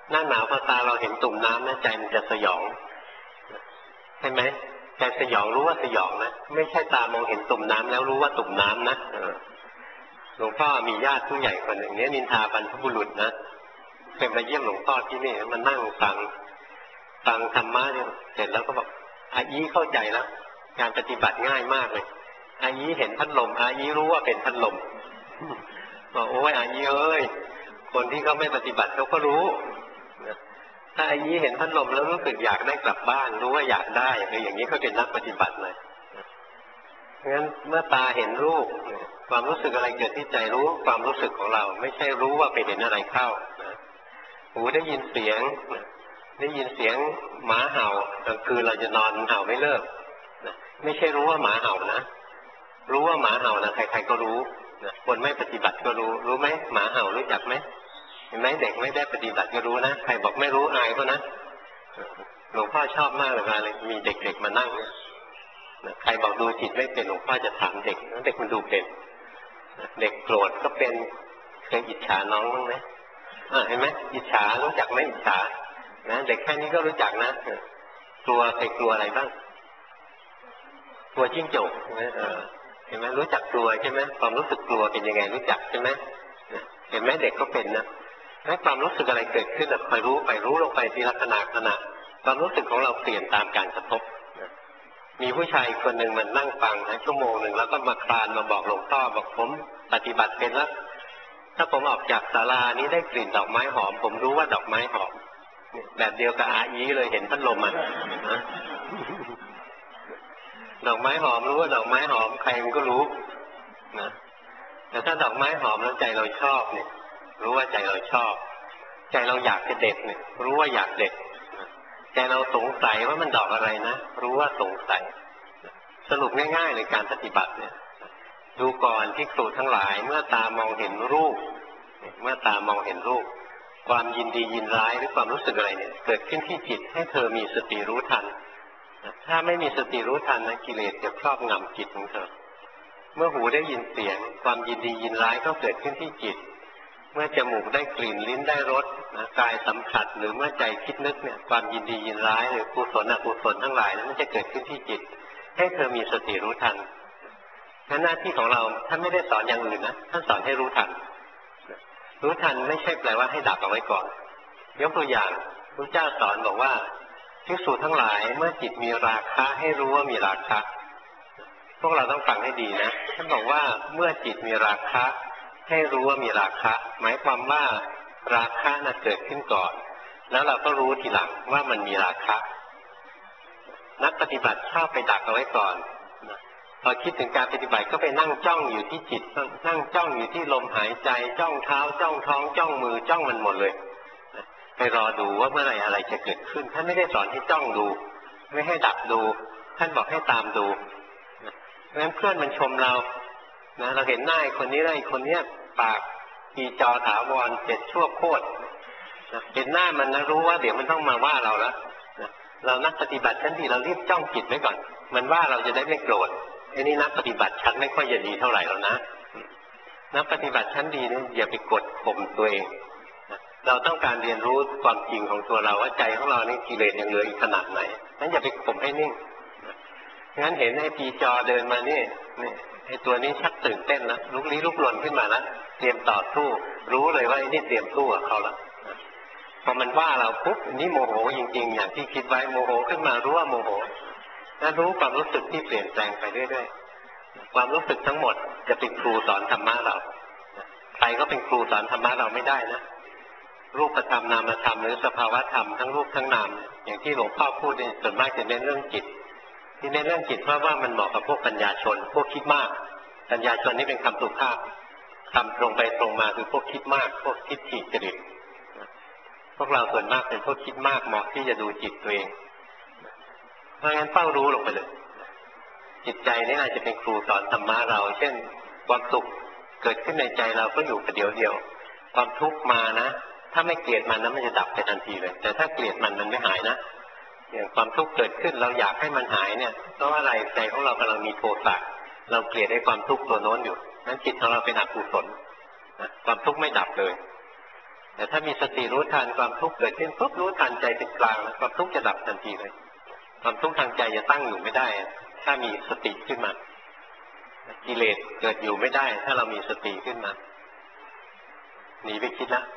หน้าหนาวพอตาเราเห็นตุ่มน้ำนะใจมันจะสยองใช่ไหมใจสยองรู้ว่าสยองนะไม่ใช่ตามองเห็นตุ่มน้ำแล้วรู้ว่าตุ่มน้ำนะหลวงพ่อมีญาติผู้ใหญ่คนหนึ่งเนี่ยนินทาบรรพบุรุษนะเคยมาเยี่ยมหลวงพ่อที่นี่มานั่งฟังฟังธรรมะเนี่ยเสร็จแล้วก็บอกอายีเข้าใจแล้วการปฏิบัติง่ายมากเลยอายีเห็นพัดลมอายีรู้ว่าเป็นพัดลมบอกโอ้ยอายีเอ้ยคนที่เขาไม่ปฏิบัติเขาก็รู้ถ้าอายีเห็นพัดลมแล้วรู้สึกอยากได้กลับบ้านรู้ว่าอยากได้คืออย่างนี้เขาเป็นนักปฏิบัติเลยงั้นเมื่อตาเห็นรูปความรู้สึกอะไรเกิดที่ใจรู้ความรู้สึกของเราไม่ใช่รู้ว่าไปเห็นอะไรเข้าหูได้ยินเสียงได้ยินเสียงหมาเห่ากลางคืนเราจะนอนเห่าไม่เลิกไม่ใช่รู้ว่าหมาเห่านะรู้ว่าหมาเห่านะใครๆก็รู้คนไม่ปฏิบัติก็รู้รู้ไหมหมาเห่ารู้จักไหมเห็นไหมเด็กไม่ได้ปฏิบัติก็รู้นะใครบอกไม่รู้อายก็นะหลวงพ่อชอบมากเลยเวลามีเด็กๆมานั่งเนี่ยใครบอกดูจิตไม่เป็นหลวงพ่อจะถามเด็กเด็กมันดูเป็นเด็กโกรธก็เป็นเคยอิจฉาน้องบ้างไหมเห็นไหมอิจฉารู้จักไหมอิจฉานะเด็กแค่นี้ก็รู้จักนะกลัวใครกลัวอะไรบ้างกลัวจิ้งจกใช่ไหมเห็นไหมรู้จักกลัวใช่ไหมความรู้สึกกลัวเป็นยังไงรู้จักใช่ไหมเห็นไหมเด็กก็เป็นนะให้ความรู้สึกอะไรเกิดขึ้นคอยรู้ไปรู้ลงไปทีละขณะขณะความรู้สึกของเราเปลี่ยนตามการกระทบมีผู้ชายคนหนึ่งมันนั่งฟังนะชั่วโมงหนึ่งแล้วก็มาคลานมาบอกหลวงพ่อบอกผมปฏิบัติเป็นแล้วถ้าผมออกจากศาลานี้ได้กลิ่นดอกไม้หอมผมรู้ว่าดอกไม้หอมแบบเดียวกับอายีเลยเห็นพัดลมอ่ะดอกไม้หอมรู้ว่าดอกไม้หอมใครมันก็รู้นะแต่ถ้าดอกไม้หอมแล้วใจเราชอบเนี่ยรู้ว่าใจเราชอบใจเราอยากจะเด็ดเนี่ยรู้ว่าอยากเด็ดใจเราสงสัยว่ามันดอกอะไรนะรู้ว่าสงสัยสรุปง่ายๆเลยการปฏิบัติเนี่ยดูก่อนที่ครูทั้งหลายเมื่อตามองเห็นรูปเมื่อตามองเห็นรูปความยินดียินร้ายหรือความรู้สึกอะไรเนี่ยเกิดขึ้นที่จิตให้เธอมีสติรู้ทันถ้าไม่มีสติรู้ทันนะกิเลสจะครอบงำจิตของเธอเมื่อหูได้ยินเสียงความยินดียินร้ายก็เกิดขึ้นที่จิตเมื่อจมูกได้กลิ่นลิ้นได้รสกายสัมผัสหรือเมื่อใจคิดนึกเนี่ยความยินดียินร้ายหรือกุศลอกุศลทั้งหลายนั้นมันจะเกิดขึ้นที่จิตให้เธอมีสติรู้ทันงั้นหน้าที่ของเราท่านไม่ได้สอนอย่างอื่นนะท่านสอนให้รู้ทันรู้ทันไม่ใช่แปลว่าให้ดับเอาไว้ก่อนยกตัวอย่างพระเจ้าสอนบอกว่าภิกษุทั้งหลายเมื่อจิตมีราคะให้รู้ว่ามีราคะพวกเราต้องฟังให้ดีนะท่านบอกว่าเมื่อจิตมีราคะให้รู้ว่ามีราคะหมายความว่าราคะน่ะเกิดขึ้นก่อนแล้วเราก็รู้ทีหลังว่ามันมีราคะนักปฏิบัติชอบไปดักเอาไว้ก่อนพอคิดถึงการปฏิบัติก็ไปนั่งจ้องอยู่ที่จิตนั่งจ้องอยู่ที่ลมหายใจจ้องเท้าจ้องท้องจ้องมือจ้องมันหมดเลยไปรอดูว่าเมื่อไหร่อะไรจะเกิดขึ้นท่านไม่ได้สอนให้จ้องดูไม่ให้ดักดูท่านบอกให้ตามดูงั้นเพื่อนมันชมเรานะเราเห็นหน้าคนนี้ได้คนเนี้ยปากปีจอถาวรเจ็ดชั่วโคตรเห็นหน้ามันนะรู้ว่าเดี๋ยวมันต้องมาว่าเราแล้วเรานักปฏิบัติชั้นดีเรารีบจ้องจิตไว้ก่อนมันว่าเราจะได้ไม่โกรธไอ้นี่นักปฏิบัติชั้นไม่ค่อยจะดีเท่าไหร่แล้วนะนักปฏิบัติชั้นดีเนี่ยอย่าไปกดข่มตัวเองเราต้องการเรียนรู้ความจริงของตัวเราว่าใจของเรานี่กิเลสยังเหลืออีกขนาดไหนนั้นอย่าไปข่มให้นิ่งงั้นเห็นไอ้ปีจอเดินมานี่นี่ไอ้ตัวนี้ชักตื่นเต้นแล้วลุกลี้ลุกลนขึ้นมาแล้วเตรียมต่อสู้รู้เลยว่าไอ้นี่เตรียมสู้กับเขาแล้วพอมันว่าเราปุ๊บนี่โมโหจริงๆอย่างที่คิดไว้โมโหขึ้นมารู้ว่าโมโหแล้วรู้ความรู้สึกที่เปลี่ยนแปลงไปเรื่อยๆความรู้สึกทั้งหมดจะเป็นครูสอนธรรมะเราใครก็เป็นครูสอนธรรมะเราไม่ได้นะรูปธรรมนามธรรมหรือสภาวะธรรมทั้งรูปทั้งนามอย่างที่หลวงพ่อพูดเนี่ยส่วนมากจะเน้นเรื่องจิตที่เน้นเรื่องจิตเพราะว่ามันเหมาะกับพวกปัญญาชนพวกคิดมากปัญญาชนนี่เป็นคำสุภาพคำตรงไปตรงมาคือพวกคิดมากพวกทิฏฐิจริตพวกเราส่วนมากเป็นพวกคิดมากเหมาะที่จะดูจิตตัวเองเพราะงั้นเฝ้ารู้ลงไปเลยจิตใจนี่อาจจะเป็นครูสอนธรรมะเราเช่นความสุขเกิดขึ้นในใจเราก็อยู่ประเดี๋ยวเดียวความทุกข์มานะถ้าไม่เกลียดมันนะมันจะดับไปทันทีเลยแต่ถ้าเกลียดมันมันไม่หายนะอย่างความทุกข์เกิดขึ้นเราอยากให้มันหายเนี่ยเพราะอะไรใจของเรากำลังมีโทสะเราเกลียดไอ้ความทุกข์ตัวโน้นอยู่นั้นจิตของเราเป็นอกุศลนะความทุกข์ไม่ดับเลยแต่ถ้ามีสติรู้ทันความทุกข์เกิดขึ้นปุ๊บรู้ทันใจเป็นกลางแล้วความทุกข์จะดับทันทีเลยความทุกข์ทางใจจะตั้งอยู่ไม่ได้ถ้ามีสติขึ้นมากิเลสเกิดอยู่ไม่ได้ถ้าเรามีสติขึ้นมาหนีไปคิดละ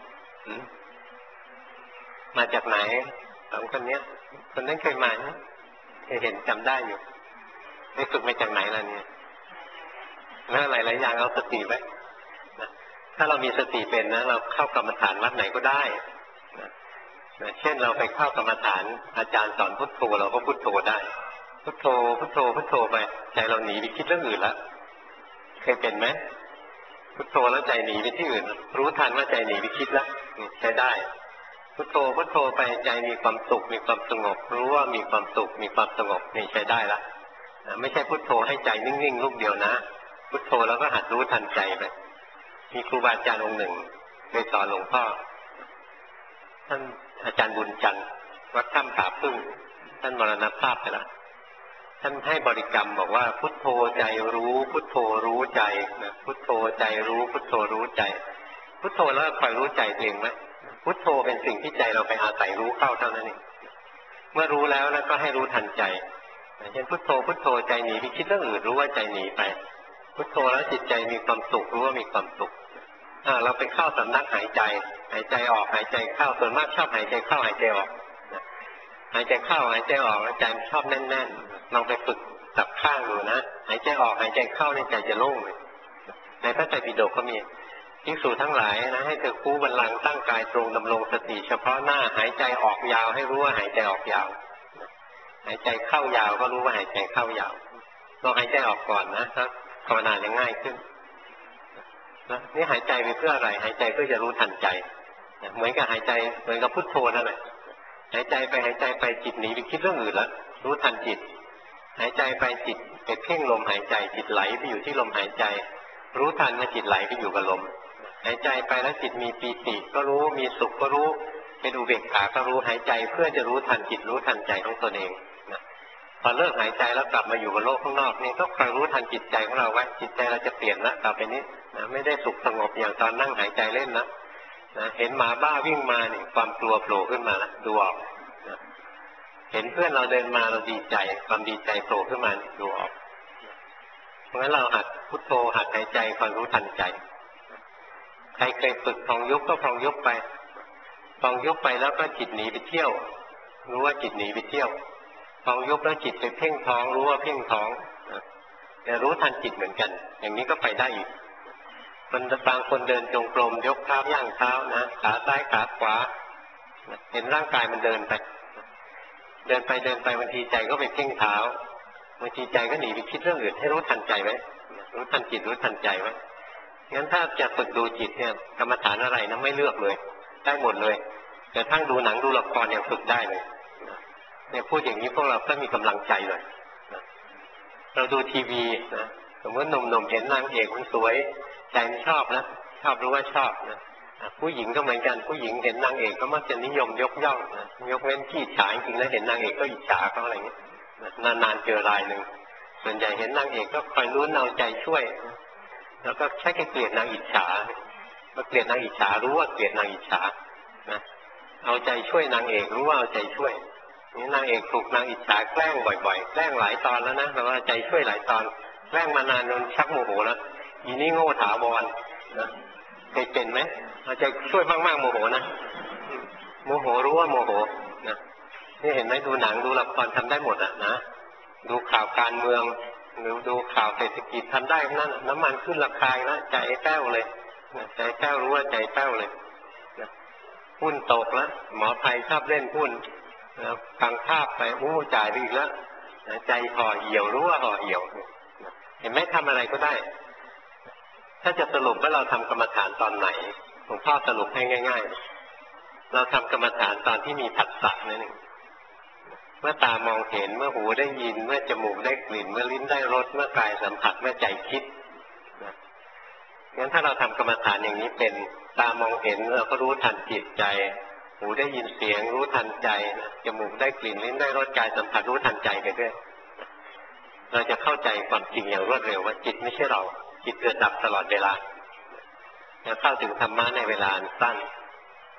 มาจากไหนสองคนนี้คนนั้นเคยมานะเคยเห็นจำได้อยู่ได้ฝึกมาจากไหนล่ะเนี่ยแล้วหลายๆอย่างเอาสติไว้ถ้าเรามีสติเป็นนะเราเข้ากรรมฐานวัดไหนก็ได้นะเช่นเราไปเข้ากรรมฐานอาจารย์สอนพุทโธเราก็พุทโธได้พุทโธพุทโธพุทโธไปใจเราหนีไปคิดเรื่องอื่นละเคยเป็นไหมพุทโธแล้วใจหนีไปที่อื่นรู้ทันว่าใจหนีไปคิดแล้วใช้ได้พุทโธพุทโธไปใจมีความสุขมีความสงบรู้ว่ามีความสุขมีความสงบนี่ใช้ได้ละไม่ใช่พุทโธให้ใจนิ่งๆลูกเดียวนะพุทโธแล้วก็หัดรู้ทันใจไปมีครูบาอาจารย์องค์หนึ่งเคยสอนหลวงพ่อท่านอาจารย์บุญจันทร์วัดถ้ำผาพึ่งท่านมรณภาพไปแล้วท่านให้บริกรรมบอกว่าพุทโธใจรู้พุทโธรู้ใจนะพุทโธใจรู้พุทโธรู้ใจพุทโธแล้วคอยรู้ใจเองไหมพุทโธเป็นสิ่งที่ใจเราไปอาศัยรู้เข้าเท่านั้นเองเมื่อรู้แล้วแล้วก็ให้รู้ทันใจเช่นพุทโธพุทโธใจหนีไปคิดเรื่องอื่นรู้ว่าใจหนีไปพุทโธแล้วจิตใจมีความสุขรู้ว่ามีความสุขเราไปเข้าสำนักหายใจหายใจออกหายใจเข้าส่วนมากชอบหายใจเข้าหายใจออกหายใจเข้าหายใจออกใจชอบแน่นๆลองไปฝึกจับข้างดูนะหายใจออกหายใจเข้าในใจจะโล่งเลยในพระไตรปิฎกก็มีภิกษุทั้งหลายนะให้เธอคู่บัลลังก์ตั้งกายตรงดำรงสติเฉพาะหน้าหายใจออกยาวให้รู้ว่าหายใจออกยาวหายใจเข้ายาวก็รู้ว่าหายใจเข้ายาวลองหายใจออกก่อนนะครับภาวนาจะง่ายขึ้นนะนี่หายใจไปเพื่ออะไรหายใจเพื่อจะรู้ทันใจเหมือนกับหายใจเหมือนกับพุทโธนั่นแหละหายใจไปหายใจไปจิตหนีไปคิดเรื่องอื่นแล้วรู้ทันจิตหายใจไปจิตไปเพ่งลมหายใจจิตไหลไปอยู่ที่ลมหายใจรู้ทันว่าจิตไหลไปอยู่กับลมหายใจไปแล้วจิตมีปีติก็รู้มีสุขก็รู้เป็นอุเบกขาก็รู้หายใจเพื่อจะรู้ทันจิตรู้ทันใจของตนเองนะพอเลิกหายใจแล้วกลับมาอยู่กับโลกข้างนอกนี่ก็คอยรู้ทันจิตใจของเราไว้จิตใจเราจะเปลี่ยนละต่อไปนี้นะไม่ได้สุขสงบอย่างตอนนั่งหายใจเล่นนะนะเห็นหมาบ้าวิ่งมาเนี่ยความกลัวโผล่ขึ้นมาแล้วดูออกนะเห็นเพื่อนเราเดินมาเราดีใจความดีใจโผล่ขึ้นมาดูออกเพราะฉะนั้นเราหัดพุทโธหัดหายใจคอยรู้ทันใจใครเคยฝึกพองยุบก็พองยุบไปพองยุบไปแล้วก็จิตหนีไปเที่ยวรู้ว่าจิตหนีไปเที่ยวพองยุบแล้วจิตไปเพ่งท้องรู้ว่าเพ่งท้องแต่รู้ทันจิตเหมือนกันอย่างนี้ก็ไปได้อีกคนบางคนเดินจงกรมยกเท้าย่างเท้านะขาซ้ายขาขวาเห็นร่างกายมันเดินไปเดินไปเดินไปบางทีใจก็ไปเพ่งเท้าบางทีใจก็หนีไปคิดเรื่องอื่นให้รู้ทันใจไว้รู้ทันจิตรู้ทันใจไว้งั้นถ้าจะฝึกดูจิตเนี่ยกรรมฐานอะไรนะไม่เลือกเลยได้หมดเลยแต่ทั้งดูหนังดูละครยังฝึกได้เลยเนี่ยพูดอย่างนี้พวกเราก็มีกำลังใจเลยเราดูทีวีนะสมมติหนุ่มๆเห็นนางเอกมันสวยใจมันชอบนะชอบรู้ว่าชอบนะผู้หญิงก็เหมือนกันผู้หญิงเห็นนางเอกก็มักจะนิยมยกย่องนะยกเว้นขี้ฉาจริงๆแล้วเห็นนางเอกก็อิจฉาเขาอะไรเงี้ยนานๆเจอรายหนึ่งส่วนใหญ่เห็นนางเอกก็คอยลุ้นเอาใจช่วยแล้วก็ใช้แค่เกลียดนางอิจฉาก็เกลียดนางอิจฉารู้ว่าเกลียดนางอิจฉานะเอาใจช่วยนางเอกรู้ว่าเอาใจช่วยนี่นางเอกถูกนางอิจฉาแกล้งบ่อยๆแกล้งหลายตอนแล้วนะแต่ว่าใจช่วยหลายตอนแกล้งมานานจนชักโมโหแล้วอีนี่โง่ถาวรนะเคยเป็นไหมเอาใจช่วยมากๆโมโหนะโมโหรู้ว่าโมโหนะนี่เห็นไหมดูหนังดูละครทำได้หมดอ่ะนะดูข่าวการเมืองหรือดูข่าวเศรษฐกิจทำได้นั่นน้ำมันขึ้นราคาแล้วใจแป้วเลยใจแป้วรู้ว่าใจแป้วเลยหุ้นตกแล้วหมอภัยชอบเล่นหุ้นฟังภาพไปอู้จ่ายไปอีกแล้วใจห่อเหี่ยวรู้ว่าห่อเหี่ยวเห็นไหมทำอะไรก็ได้ถ้าจะสรุปว่าเราทำกรรมฐานตอนไหนหลวงพ่อสรุปให้ง่ายๆเราทำกรรมฐานตอนที่มีผัสสะนั่นเองเมื่อตามองเห็นเมื่อหูได้ยินเมื่อจมูกได้กลิ่นเมื่อลิ้นได้รสเมื่อกายสัมผัสเมื่อใจคิดนะงั้นถ้าเราทำกรรมฐานอย่างนี้เป็นตามองเห็นเราก็รู้ทันจิตใจหูได้ยินเสียงรู้ทันใจนะจมูกได้กลิ่นลิ้นได้รสกายสัมผัสรู้ทันใจไปด้วยเราจะเข้าใจความจริงอย่างรวดเร็วว่าจิตไม่ใช่เราจิตเกิดดับตลอดเวลาจะเข้าถึงธรรมะในเวลาสั้น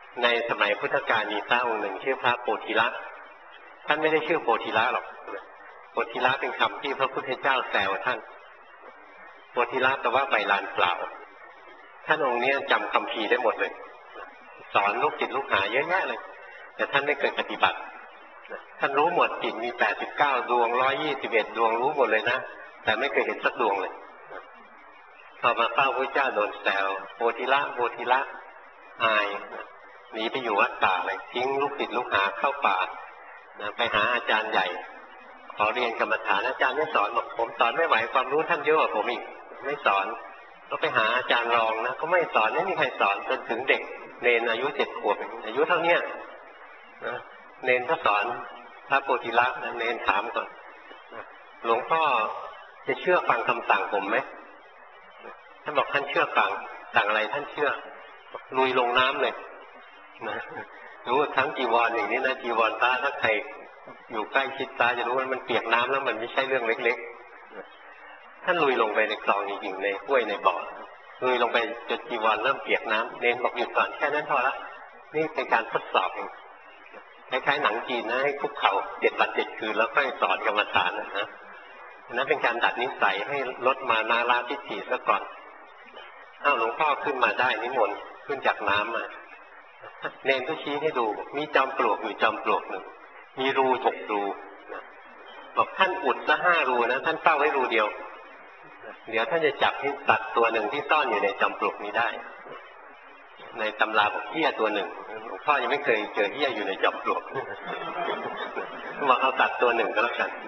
ในสมัยพุทธกาลมีพระองค์หนึ่งชื่อพระโพธิละท่านไม่ได้ชื่อโพธิละหรอกโพธิละเป็นคำที่พระพุทธเจ้าแซวท่านโพธิละแปลว่าใบลานเปล่าท่านองค์นี้จำคัมภีร์ได้หมดเลยสอนลูกศิษย์ลูกหาเยอะแยะเลยแต่ท่านไม่เคยปฏิบัติท่านรู้หมดจิตมีแปดสิบเก้าดวงหนึ่งร้อยยี่สิบเอ็ดดวงรู้หมดเลยนะแต่ไม่เคยเห็นสักดวงเลยพอมาเฝ้าพระเจ้าโดนแซวโพธิละโพธิละอายหนีไปอยู่วัดป่าเลยทิ้งลูกศิษย์ลูกหาเข้าป่าไปหาอาจารย์ใหญ่ขอเรียนกรรมฐานอาจารย์ไม่สอนบอกผมสอนไม่ไหวความรู้ท่านเยอะกว่าผมอีกไม่สอนก็ไปหาอาจารย์รองนะก็ไม่สอนไม่มีใครสอนจนถึงเด็กเนนอายุเจ็ดขวบอายุเท่าเนี้ยนะเนนก็สอนพระโพธิละนะเนนถามก่อนหลวงพ่อจะเชื่อฟังคำสั่งผมไหมท่านบอกท่านเชื่อฟังสั่งอะไรท่านเชื่อลุยลงน้ำเลยนะรู้ทั้งจีวรอย่างนี้นะจีวรตาถ้าใครอยู่ใกล้ชิดตาจะรู้ว่ามันเปียกน้ำแล้วมันไม่ใช่เรื่องเล็กๆท่านลุยลงไปในคลองจริงๆในห้วยในบ่อลุยลงไปจนจีวรเริ่มเปียกน้ำเน้นบอกหยุดก่อนแค่นั้นพอละนี่เป็นการทดสอบเองคล้ายๆหนังจีนนะให้คุกเข่าเจ็ดวันเจ็ดคืนแล้วค่อยสอนกรรมฐานนะนั้นเป็นการดัดนิสัยให้ลดมานาลาทิฏฐิซะก่อนอ้าวหลวงพ่อขึ้นมาได้นิมนต์ขึ้นจากน้ำมาเนนก็ชี้ให้ดูมีจอมปลวกอยู่จอมปลวกหนึ่งมีรูหกรูบอกท่านอุดละห้ารูนะท่านเฝ้าไว้รูเดียวเดี๋ยวท่านจะจับให้ตัดตัวหนึ่งที่ซ่อนอยู่ในจอมปลวกนี้ได้ในตำราบอกเหี้ยตัวหนึ่งหลวงพ่อยังไม่เคยเจอเหี้ยอยู่ในจอมปลวกบอกเอาตัดตัวหนึ่งก็แล้วกัน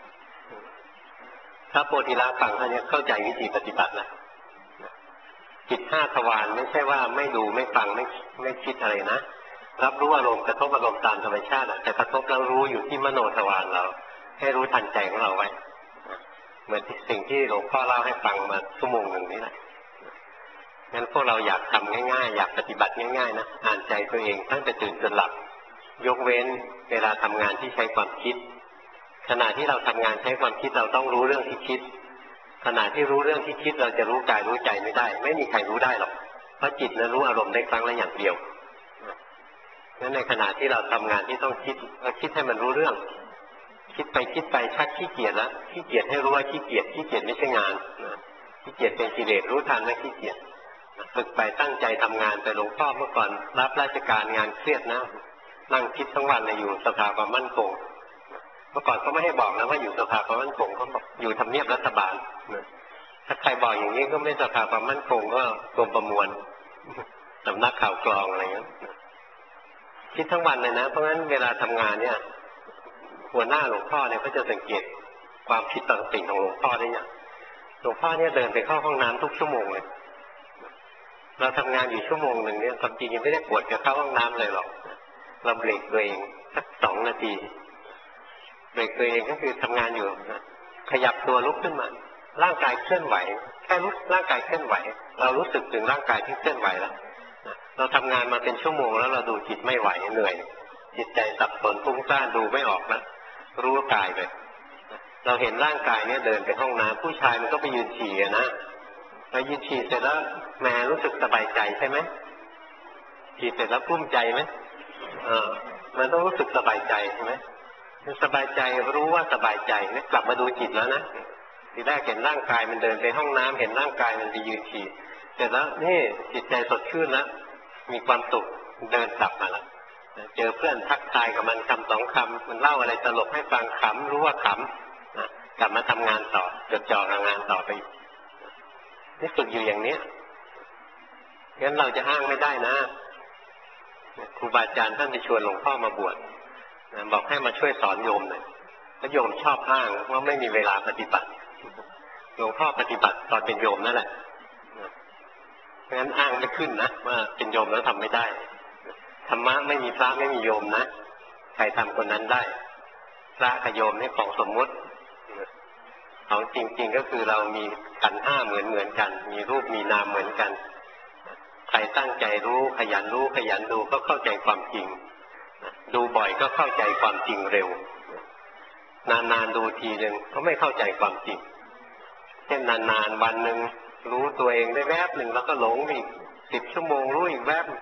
ถ้าโพธิละฟังท่านเนี่ยเข้าใจวิธีปฏิบัตินะจิตห้าทวารไม่ใช่ว่าไม่ดูไม่ฟังไม่ไม่คิดอะไรนะรับรู้อารมณ์กระทบอารมณ์ตามธรรมชาติแต่กระทบแล้วรู้อยู่ที่มโนทวารเราให้รู้ทันใจของเราไว้เหมือนสิ่งที่หลวงพ่อเล่าให้ฟังมาชั่วโมงหนึ่งนี่แหละงั้นพวกเราอยากทำง่ายๆอยากปฏิบัติง่ายๆนะอ่านใจตัวเองตั้งแต่ตื่นจนหลับยกเว้นเวลาทำงานที่ใช้ความคิดขณะที่เราทำงานใช้ความคิดเราต้องรู้เรื่องที่คิดขณะที่รู้เรื่องที่คิดเราจะรู้กายรู้ใจไม่ได้ไม่มีใครรู้ได้หรอกเพราะจิตนั้นรู้อารมณ์ได้ครั้งละอย่างเดียวงั้นในขณะที่เราทำงานที่ต้องคิดเราคิดให้มันรู้เรื่องคิดไปคิดไปชักขี้เกียจแล้วขี้เกียจให้รู้ว่าขี้เกียจขี้เกียจไม่ใช่งานขี้เกียจเป็นกิเลสรู้ทันว่าขี้เกียจฝึกไปตั้งใจทำงานแต่หลวงพ่อเมื่อก่อนรับราชการงานเครียดนะนั่งคิดทั้งวันเลยอยู่สภาความมั่นคงเมื่อก่อนเขาไม่ให้บอกนะว่าอยู่สภาความมั่นคงเขาบอกอยู่ทำเนียบรัฐบาลถ้าใครบอกอย่างนี้ก็ไม่สภาความมั่นคงก็กรมประมวลสำนักข่าวกรองอะไรเงี้ยคิดทั้งวันเลยนะเพราะงั้นเวลาทำงานเนี่ยหัวหน้าหลวงพ่อเนี่ยก็จะสังเกตความผิดปกติของหลวงพ่อได้เนี่ยหลวงพ่อเนี่ยเดินไปเข้าห้องน้ำทุกชั่วโมงเลยเราทำงานอยู่ชั่วโมงหนึ่งเนี่ยความจริงยังไม่ได้ปวดจะเข้าห้องน้ำเลยหรอกเราเบรกตัวเองสักสองนาทีเบรกตัวเองก็คือทำงานอยู่ขยับตัวลุกขึ้นมาร่างกายเคลื่อนไหวแค่รู้ร่างกายเคลื่อนไหวเรารู้สึกถึงร่างกายที่เคลื่อนไหวแล้วเราทำงานมาเป็นชั่วโมงแล้วเราดูจิตไม่ไหวเหนื่อยจิตใจสับสนฟุ้งซ่านดูไม่ออกนะรู้กายไปเราเห็นร่างกายเนี่ยเดินไปห้องน้ำผู้ชายมันก็ไปยืนฉี่นะไปยืนฉี่เสร็จแล้วแหมรู้สึกสบายใจใช่ไหมฉี่เสร็จแล้วปลื้มใจไหมเออมันต้องรู้สึกสบายใจใช่ไหมสบายใจรู้ว่าสบายใจเนี่ยกลับมาดูจิตแล้วนะทีแรกเห็นร่างกายมันเดินไปห้องน้ำเห็นร่างกายมันไปยืนฉี่เสร็จแล้วนี่จิตใจสดชื่นแล้วมีความสุขเดินกลับมาแล้วเจอเพื่อนทักทายกับมันคำสองคำมันเล่าอะไรตลกให้ฟังขำรู้ว่าขำกลับมาทำงานต่อจดจ่อกับงานต่อไปนี่ฝึกอยู่อย่างนี้งั้นเราจะอ้างไม่ได้นะครูบาอาจารย์ท่านไปชวนหลวงพ่อมาบวชบอกให้มาช่วยสอนโยมหน่อยแล้วโยมชอบอ้างว่าไม่มีเวลาปฏิบัติหลวงพ่อปฏิบัติตอนเป็นโยมนั่นแหละงั้นอ้างไม่ขึ้นนะว่าเป็นโยมแล้วทำไม่ได้ธรรมะไม่มีพระไม่มีโยมนะใครทำคนนั้นได้พระกับโยมนี่ของสมมุติของจริงๆก็คือเรามีขันธ์ห้าเหมือนเหมือนกันมีรูปมีนามเหมือนกันใครตั้งใจรู้ขยันรู้ขยันดูก็เข้าใจความจริงดูบ่อยก็เข้าใจความจริงเร็วนานๆดูทีหนึ่งก็ไม่เข้าใจความจริงเช่นนานๆวันหนึ่งรู้ตัวเองได้แวบหนึ่งแล้วก็หลงอีกสิบชั่วโมงรู้อีกแวบ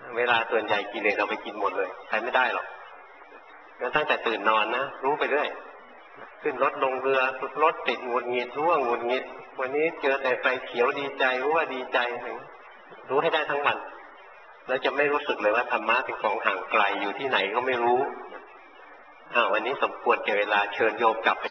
เวลาส่วนใหญ่กิเลสเราไปกินหมดเลยใช้ไม่ได้หรอกแล้วตั้งแต่ตื่นนอนนะรู้ไปเรื่อยขึ้นรถลงเรือรถติดหงุดหงิดรู้ว่าหงุดหงิดวันนี้เจอแต่ไฟเขียวดีใจรู้ว่าดีใจรู้ให้ได้ทั้งวันแล้วจะไม่รู้สึกเลยว่าธรรมะเป็นของห่างไกลอยู่ที่ไหนก็ไม่รู้อ้าววันนี้สมควรแก่เวลาเชิญโยมกลับไป